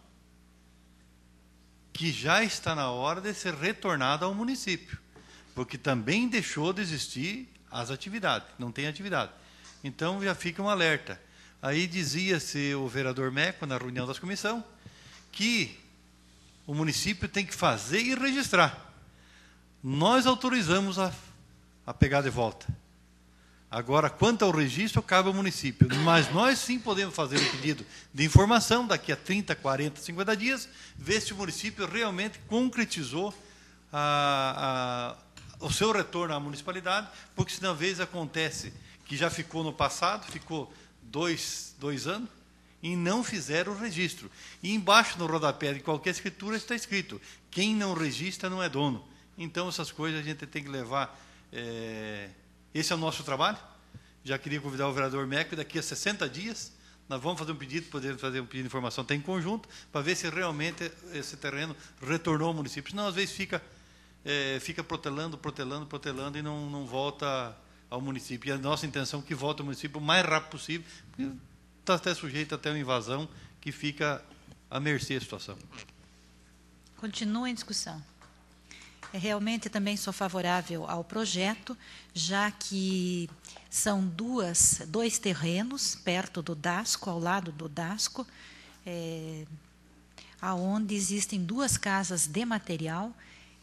H: que já está na hora de ser retornado ao município, porque também deixou de existir as atividades, não tem atividade. Então, já fica um alerta. Aí dizia-se o vereador Meco, na reunião das comissões, que o município tem que fazer e registrar. Nós autorizamos a, a pegar de volta. Agora, quanto ao registro, cabe ao município. Mas nós sim podemos fazer um pedido de informação daqui a trinta, quarenta, cinquenta dias, ver se o município realmente concretizou a, a, o seu retorno à municipalidade, porque senão, às vezes, acontece que já ficou no passado, ficou dois, dois anos, e não fizeram o registro. E embaixo, no rodapé de qualquer escritura, está escrito: quem não registra não é dono. Então, essas coisas a gente tem que levar... É, esse é o nosso trabalho. Já queria convidar o vereador Meco, daqui a sessenta dias, nós vamos fazer um pedido, poder fazer um pedido de informação até em conjunto, para ver se realmente esse terreno retornou ao município. Senão, às vezes, fica, é, fica protelando, protelando, protelando, e não, não volta ao município. E a nossa intenção é que volte ao município o mais rápido possível, porque está até sujeito até uma invasão que fica à mercê da situação.
B: Continua em discussão. Realmente também sou favorável ao projeto, já que são duas, dois terrenos perto do Dasco, ao lado do Dasco, é, aonde existem duas casas de material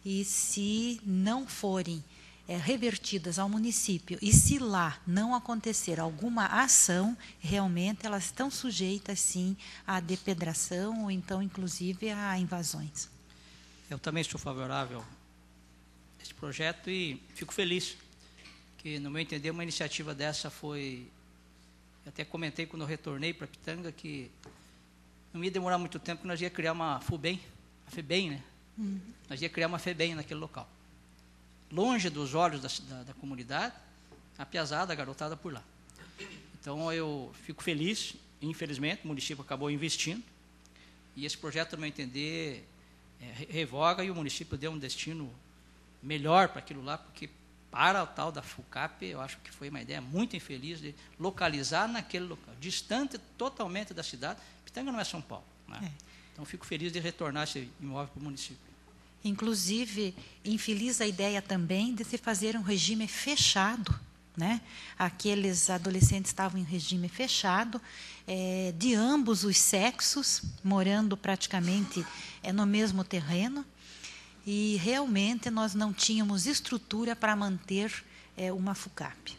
B: e se não forem é, revertidas ao município, e se lá não acontecer alguma ação, realmente elas estão sujeitas, sim, à depedração ou então, inclusive, a invasões.
C: Eu também sou favorável a esse projeto e fico feliz que, no meu entender, uma iniciativa dessa foi... Eu até comentei quando eu retornei para Pitanga que não ia demorar muito tempo que nós ia criar uma FUBEM, a FEBEM, né? Uhum. Nós ia criar uma FEBEM naquele local. Longe dos olhos da, da, da comunidade, a piazada, a garotada por lá. Então, eu fico feliz, infelizmente, o município acabou investindo, e esse projeto, no meu entender, é, revoga, e o município deu um destino melhor para aquilo lá, porque para o tal da FUCAP, eu acho que foi uma ideia muito infeliz de localizar naquele local, distante totalmente da cidade. Pitanga não é São Paulo, né? É. Então, fico feliz de retornar esse imóvel para o município.
B: Inclusive, infeliz a ideia também de se fazer um regime fechado, né? Aqueles adolescentes estavam em regime fechado, é, de ambos os sexos, morando praticamente é, no mesmo terreno, e realmente nós não tínhamos estrutura para manter é, uma FUCAP.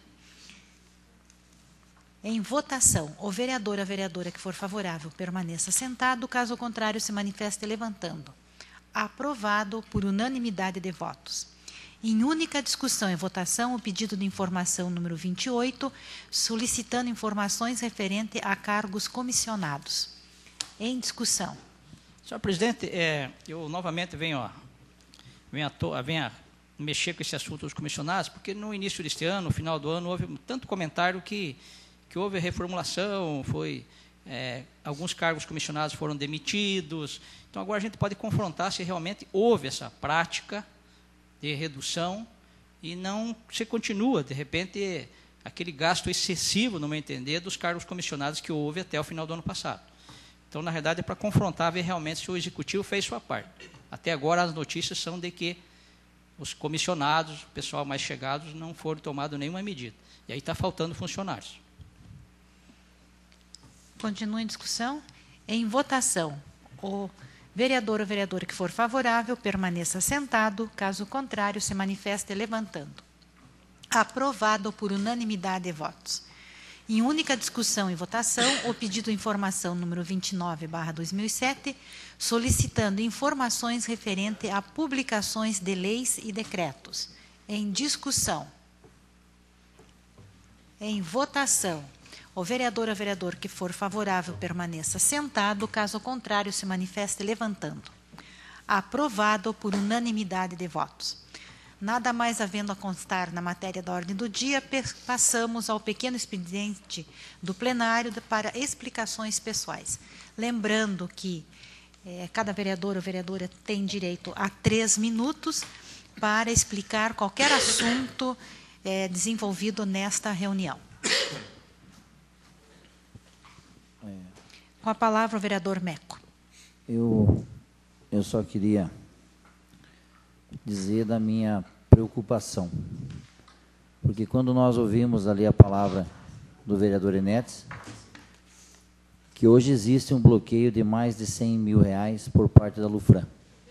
B: Em votação, o vereador ou a vereadora que for favorável permaneça sentado, caso contrário se manifeste levantando. Aprovado por unanimidade de votos. Em única discussão e votação, o pedido de informação número vinte e oito, solicitando informações referente a cargos comissionados. Em discussão.
C: Senhor presidente, é, eu novamente venho, ó, venho, a to, venho a mexer com esse assunto dos comissionados, porque no início deste ano, no final do ano, houve tanto comentário que, que houve reformulação, foi, é, alguns cargos comissionados foram demitidos. Então, agora a gente pode confrontar se realmente houve essa prática de redução e não se continua, de repente, aquele gasto excessivo, no meu entender, dos cargos comissionados que houve até o final do ano passado. Então, na verdade, é para confrontar, ver realmente se o Executivo fez sua parte. Até agora, as notícias são de que os comissionados, o pessoal mais chegados, não foram tomados nenhuma medida. E aí está faltando funcionários.
B: Continua em discussão. Em votação, o vereador ou vereadora que for favorável, permaneça sentado, caso contrário, se manifeste levantando. Aprovado por unanimidade de votos. Em única discussão e votação, o pedido de informação número vinte e nove barra dois mil e sete, solicitando informações referente a publicações de leis e decretos. Em discussão. Em votação. O vereador ou vereador que for favorável permaneça sentado, caso contrário se manifeste levantando. Aprovado por unanimidade de votos. Nada mais havendo a constar na matéria da ordem do dia, passamos ao pequeno expediente do plenário para explicações pessoais. Lembrando que eh, cada vereador ou vereadora tem direito a três minutos para explicar qualquer assunto eh, desenvolvido nesta reunião. Com a palavra o vereador Meco.
G: Eu, eu só queria dizer da minha preocupação, porque quando nós ouvimos ali a palavra do vereador Enetes, que hoje existe um bloqueio de mais de cem mil reais por parte da Lufran.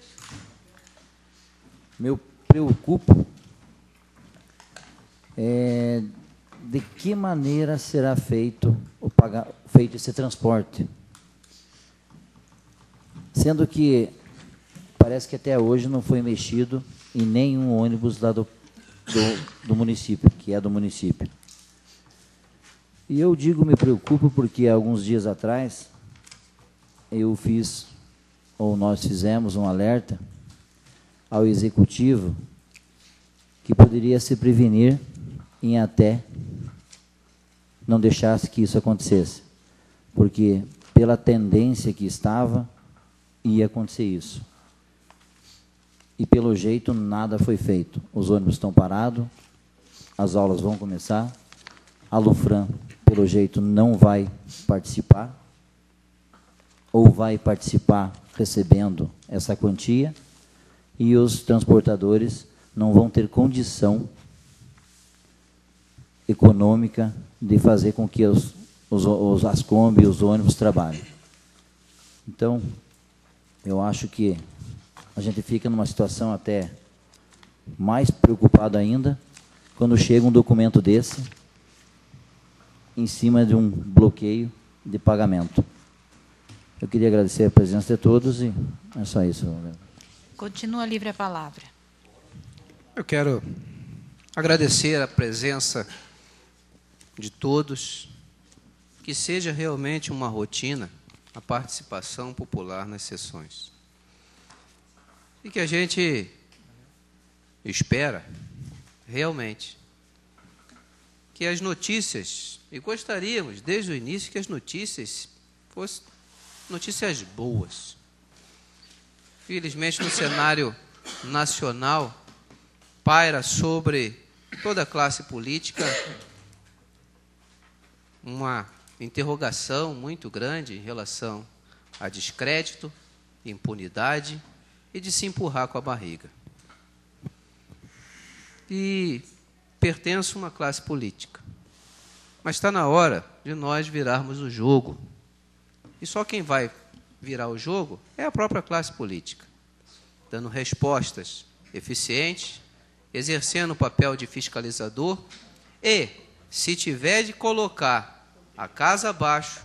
G: Me preocupo é, de que maneira será feito, o pagar, feito esse transporte. Sendo que parece que até hoje não foi mexido em nenhum ônibus lá do, do, do município, que é do município. E eu digo me preocupo porque alguns dias atrás eu fiz, ou nós fizemos um alerta ao Executivo que poderia se prevenir em até não deixasse que isso acontecesse. Porque pela tendência que estava, ia acontecer isso. E pelo jeito nada foi feito. Os ônibus estão parados, as aulas vão começar, a Lufran, pelo jeito, não vai participar, ou vai participar recebendo essa quantia, e os transportadores não vão ter condição econômica de fazer com que os, os, os, as Kombi e os ônibus trabalhem. Então, eu acho que a gente fica numa situação até mais preocupado ainda quando chega um documento desse em cima de um bloqueio de pagamento. Eu queria agradecer a presença de todos e é só isso.
B: Continua livre a palavra.
A: Eu quero agradecer a presença de todos, que seja realmente uma rotina a participação popular nas sessões. E que a gente espera, realmente, que as notícias, e gostaríamos, desde o início, que as notícias fossem notícias boas. Felizmente, no cenário nacional, paira sobre toda a classe política uma interrogação muito grande em relação a descrédito, impunidade e de se empurrar com a barriga. E pertenço a uma classe política. Mas está na hora de nós virarmos o jogo. E só quem vai virar o jogo é a própria classe política, dando respostas eficientes, exercendo o papel de fiscalizador e, se tiver de colocar a casa abaixo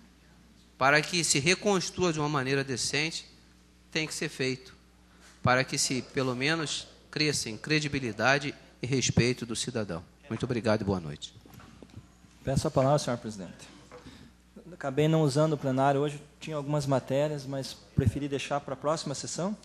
A: para que se reconstrua de uma maneira decente, tem que ser feito, para que se, pelo menos, cresça em credibilidade e respeito do cidadão. Muito obrigado e boa noite.
F: Peço a palavra, senhor presidente. Acabei não usando o plenário hoje, tinha algumas matérias, mas preferi deixar para a próxima sessão.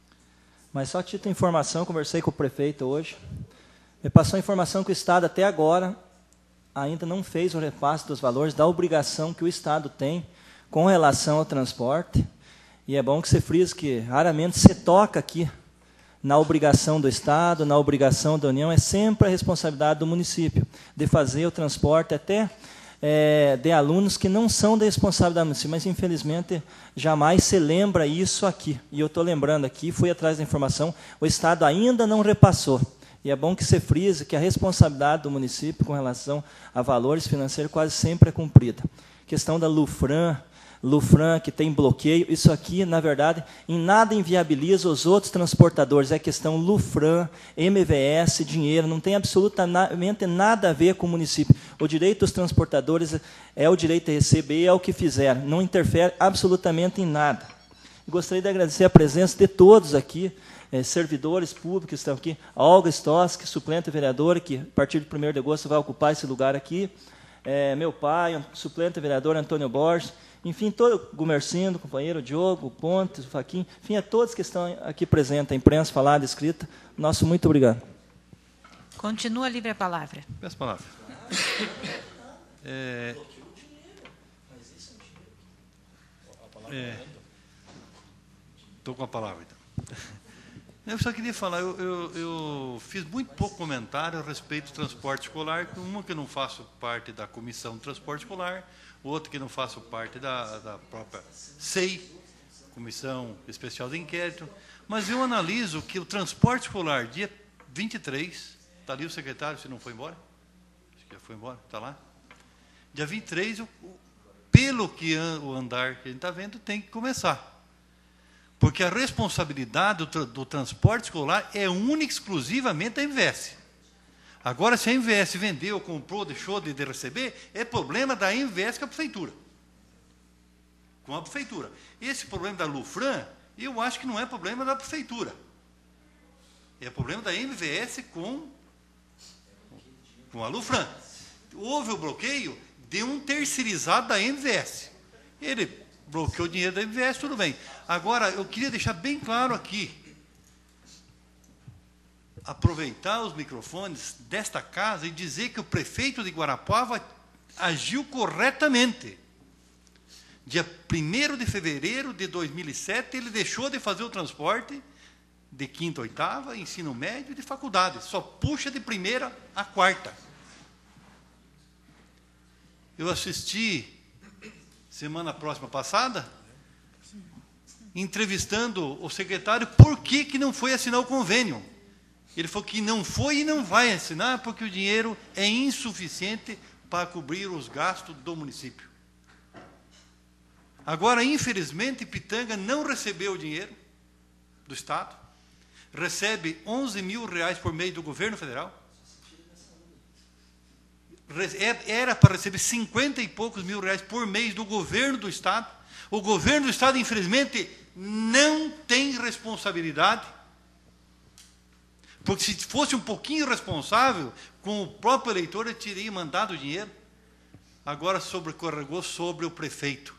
F: Mas só título de informação, conversei com o prefeito hoje, me passou a informação que o Estado até agora ainda não fez o repasse dos valores da obrigação que o Estado tem com relação ao transporte. E é bom que você frise que raramente se toca aqui na obrigação do Estado, na obrigação da União, é sempre a responsabilidade do município de fazer o transporte até é, de alunos que não são da responsabilidade do município, mas infelizmente jamais se lembra isso aqui. E eu estou lembrando aqui, fui atrás da informação, o Estado ainda não repassou. E é bom que se frise que a responsabilidade do município com relação a valores financeiros quase sempre é cumprida. Questão da Lufran, Lufran que tem bloqueio, isso aqui, na verdade, em nada inviabiliza os outros transportadores. É questão Lufran, M V S, dinheiro, não tem absolutamente nada a ver com o município. O direito dos transportadores é o direito a receber, é o que fizeram, não interfere absolutamente em nada. Gostaria de agradecer a presença de todos aqui, Eh, servidores públicos que estão aqui, a Olga Stoski, suplente vereadora, que a partir de primeiro de agosto vai ocupar esse lugar aqui, eh, meu pai, suplente vereador Antônio Borges, enfim, todo o Gumercindo, companheiro Diogo, o Pontes, o Faquim, enfim, a todos que estão aqui presentes, a imprensa, falada, escrita, nosso muito obrigado.
B: Continua livre a palavra.
H: Peço a palavra. É, estou com a palavra, então. Eu só queria falar, eu, eu, eu fiz muito pouco comentário a respeito do transporte escolar, uma que não faço parte da Comissão de Transporte Escolar, outra que não faço parte da, da própria C E I, Comissão Especial de Inquérito, mas eu analiso que o transporte escolar, dia vinte e três, está ali o secretário, se não foi embora? Acho que já foi embora, está lá. Dia vinte e três, o, pelo que o andar que a gente está vendo, tem que começar. Porque a responsabilidade do, tra do transporte escolar é única e exclusivamente da Invest. Agora, se a Invest vendeu, comprou, deixou de, de receber, é problema da Invest com a prefeitura. Com a prefeitura. Esse problema da Lufran, eu acho que não é problema da prefeitura. É problema da M V S com, com a Lufran. Houve o bloqueio de um terceirizado da M V S. Ele bloqueou o dinheiro da M V S, tudo bem. Agora, eu queria deixar bem claro aqui, aproveitar os microfones desta casa e dizer que o prefeito de Guarapuava agiu corretamente. Dia primeiro de fevereiro de dois mil e sete, ele deixou de fazer o transporte de quinta a oitava, ensino médio e de faculdade. Só puxa de primeira a quarta. Eu assisti semana próxima passada, entrevistando o secretário, por que, que não foi assinar o convênio. Ele falou que não foi e não vai assinar, porque o dinheiro é insuficiente para cobrir os gastos do município. Agora, infelizmente, Pitanga não recebeu o dinheiro do Estado, recebe onze mil reais por mês do governo federal. Era para receber cinquenta e poucos mil reais por mês do governo do Estado. O governo do Estado, infelizmente, não tem responsabilidade. Porque se fosse um pouquinho responsável com o próprio eleitor, ele teria mandado o dinheiro. Agora sobrecarregou sobre o prefeito.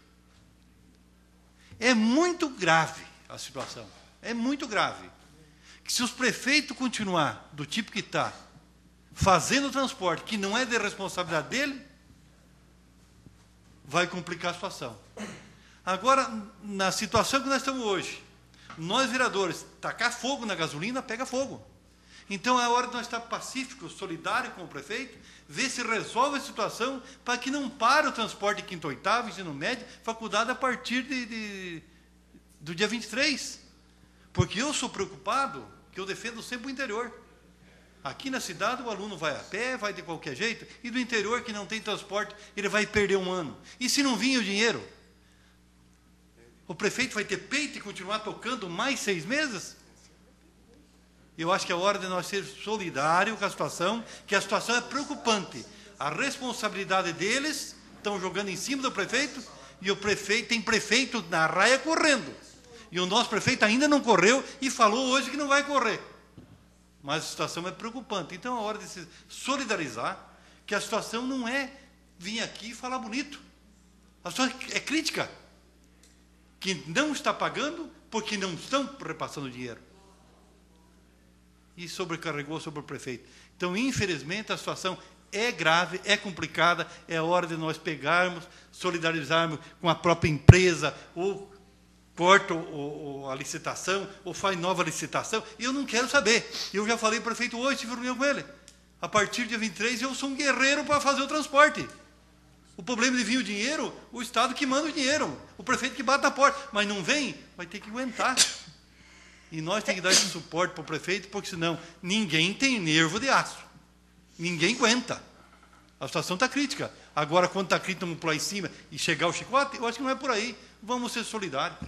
H: É muito grave a situação. É muito grave. Que se os prefeitos continuar do tipo que está, fazendo transporte que não é de responsabilidade dele, vai complicar a situação. Agora, na situação que nós estamos hoje, nós vereadores, tacar fogo na gasolina, pega fogo. Então é hora de nós estar pacíficos, solidários com o prefeito, ver se resolve a situação para que não pare o transporte de quinto, oitavo, ensino médio, faculdade a partir de, de, do dia vinte e três. Porque eu sou preocupado, que eu defendo sempre o interior. Aqui na cidade o aluno vai a pé, vai de qualquer jeito, e do interior que não tem transporte, ele vai perder um ano. E se não vir o dinheiro? O prefeito vai ter peito e continuar tocando mais seis meses? Eu acho que é hora de nós ser solidários com a situação, que a situação é preocupante. A responsabilidade deles estão jogando em cima do prefeito, e o prefeito tem prefeito na raia correndo. E o nosso prefeito ainda não correu e falou hoje que não vai correr. Mas a situação é preocupante. Então é hora de se solidarizar, que a situação não é vir aqui e falar bonito. A situação é crítica. Que não está pagando porque não estão repassando dinheiro. E sobrecarregou sobre o prefeito. Então, infelizmente, a situação é grave, é complicada, é hora de nós pegarmos, solidarizarmos com a própria empresa, ou corta o, o, a licitação, ou faz nova licitação. E eu não quero saber. Eu já falei para o prefeito hoje, tive reunião com ele. A partir do dia vinte e três, eu sou um guerreiro para fazer o transporte. O problema de vir o dinheiro, o Estado que manda o dinheiro, o prefeito que bate na porta. Mas não vem, vai ter que aguentar. E nós temos que dar esse suporte para o prefeito, porque senão ninguém tem nervo de aço. Ninguém aguenta. A situação está crítica. Agora, quando está crítico, vamos pular em cima e chegar ao chicote, eu acho que não é por aí. Vamos ser solidários.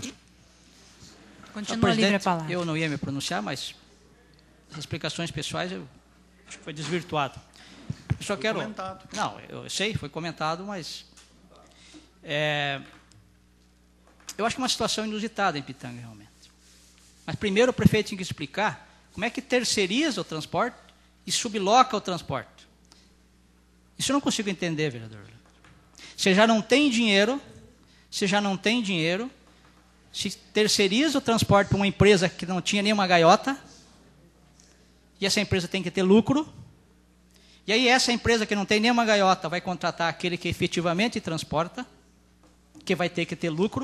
B: Continua livre a palavra.
C: Eu não ia me pronunciar, mas as explicações pessoais eu acho que foi desvirtuado. Eu só
H: foi
C: quero...
H: comentado.
C: Não, eu sei, foi comentado, mas... É, eu acho que é uma situação inusitada em Pitanga, realmente. Mas primeiro o prefeito tinha que explicar como é que terceiriza o transporte e subloca o transporte. Isso eu não consigo entender, vereador. Você já não tem dinheiro, você já não tem dinheiro, se terceiriza o transporte para uma empresa que não tinha nenhuma gaiota, e essa empresa tem que ter lucro, e aí essa empresa que não tem nenhuma gaiota vai contratar aquele que efetivamente transporta, que vai ter que ter lucro.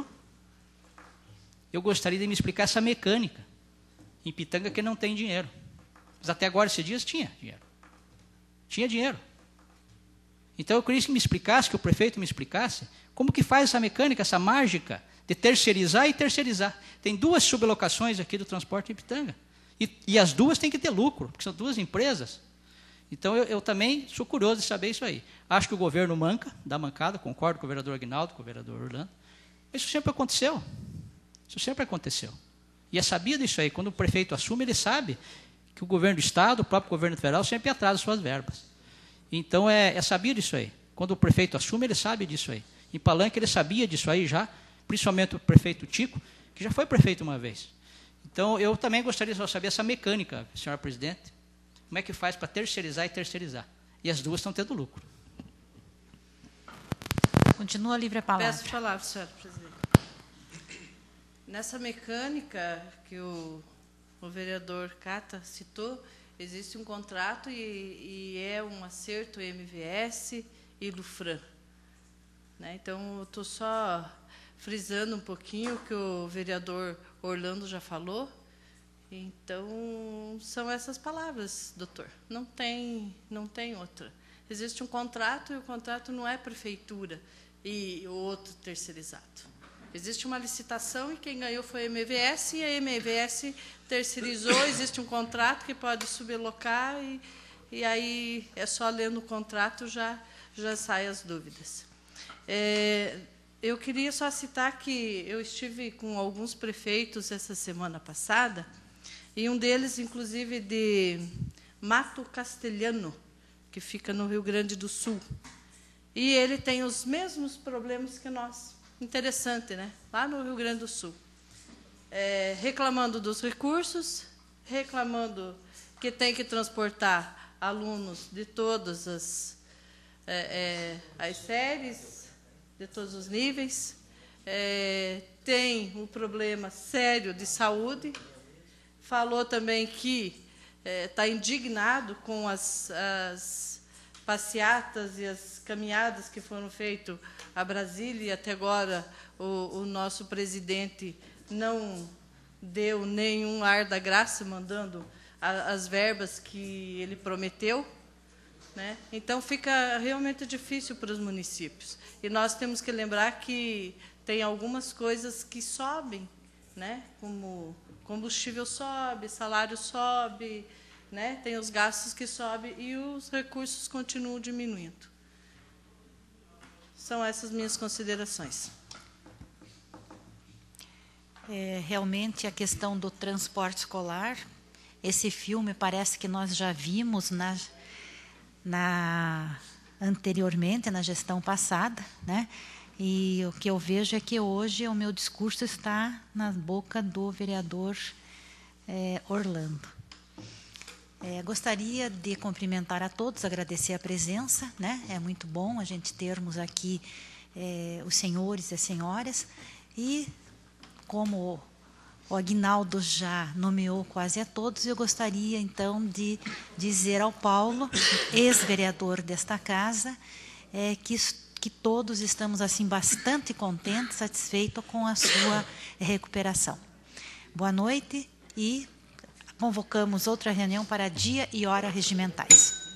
C: Eu gostaria de me explicar essa mecânica. Em Pitanga que não tem dinheiro. Mas até agora, esses dias, tinha dinheiro. Tinha dinheiro. Então eu queria que me explicasse, que o prefeito me explicasse, como que faz essa mecânica, essa mágica de terceirizar e terceirizar. Tem duas sublocações aqui do transporte em Pitanga. E, e as duas têm que ter lucro, porque são duas empresas. Então eu, eu também sou curioso de saber isso aí. Acho que o governo manca, dá mancada, concordo com o vereador Aguinaldo, com o vereador Orlando. Isso sempre aconteceu. Isso sempre aconteceu. E é sabido isso aí. Quando o prefeito assume, ele sabe que o governo do Estado, o próprio governo federal, sempre atrasa suas verbas. Então, é, é sabido isso aí. Quando o prefeito assume, ele sabe disso aí. Em Palanque, ele sabia disso aí já, principalmente o prefeito Tico, que já foi prefeito uma vez. Então, eu também gostaria de saber essa mecânica, senhor presidente, como é que faz para terceirizar e terceirizar. E as duas estão tendo lucro.
B: Continua livre a palavra.
E: Peço palavra, senhora presidente. Nessa mecânica que o, o vereador Cata citou, existe um contrato e, e é um acerto M V S e Lufran. Né? Então, eu estou só frisando um pouquinho o que o vereador Orlando já falou. Então, são essas palavras, doutor. Não tem, não tem outra. Existe um contrato e o contrato não é prefeitura e o outro terceirizado. Existe uma licitação e quem ganhou foi a M V S e a M V S terceirizou. Existe um contrato que pode sublocar e, e aí é só lendo o contrato já, já saem as dúvidas. É, eu queria só citar que eu estive com alguns prefeitos essa semana passada e um deles, inclusive, de Mato Castelhano, que fica no Rio Grande do Sul. E ele tem os mesmos problemas que nós. Interessante, né? Lá no Rio Grande do Sul. É, reclamando dos recursos, reclamando que tem que transportar alunos de todas as, é, é, as séries, de todos os níveis. É, tem um problema sério de saúde. Falou também que está é, indignado com as, as passeatas e as caminhadas que foram feitas a Brasília, e até agora o, o nosso presidente não deu nenhum ar da graça, mandando a, as verbas que ele prometeu, né? Então, fica realmente difícil para os municípios. E nós temos que lembrar que tem algumas coisas que sobem, né? Como combustível sobe, salário sobe, né? Tem os gastos que sobem e os recursos continuam diminuindo. São essas minhas considerações.
B: É, realmente, a questão do transporte escolar, esse filme parece que nós já vimos na, na, anteriormente, na gestão passada, né? E o que eu vejo é que hoje o meu discurso está na boca do vereador é, Orlando. É, gostaria de cumprimentar a todos, agradecer a presença, né? É muito bom a gente termos aqui é, os senhores e as senhoras. E, como o Aguinaldo já nomeou quase a todos, eu gostaria, então, de dizer ao Paulo, ex-vereador desta casa, é, que, que todos estamos, assim, bastante contentes, satisfeitos com a sua recuperação. Boa noite e convocamos outra reunião para dia e hora regimentais.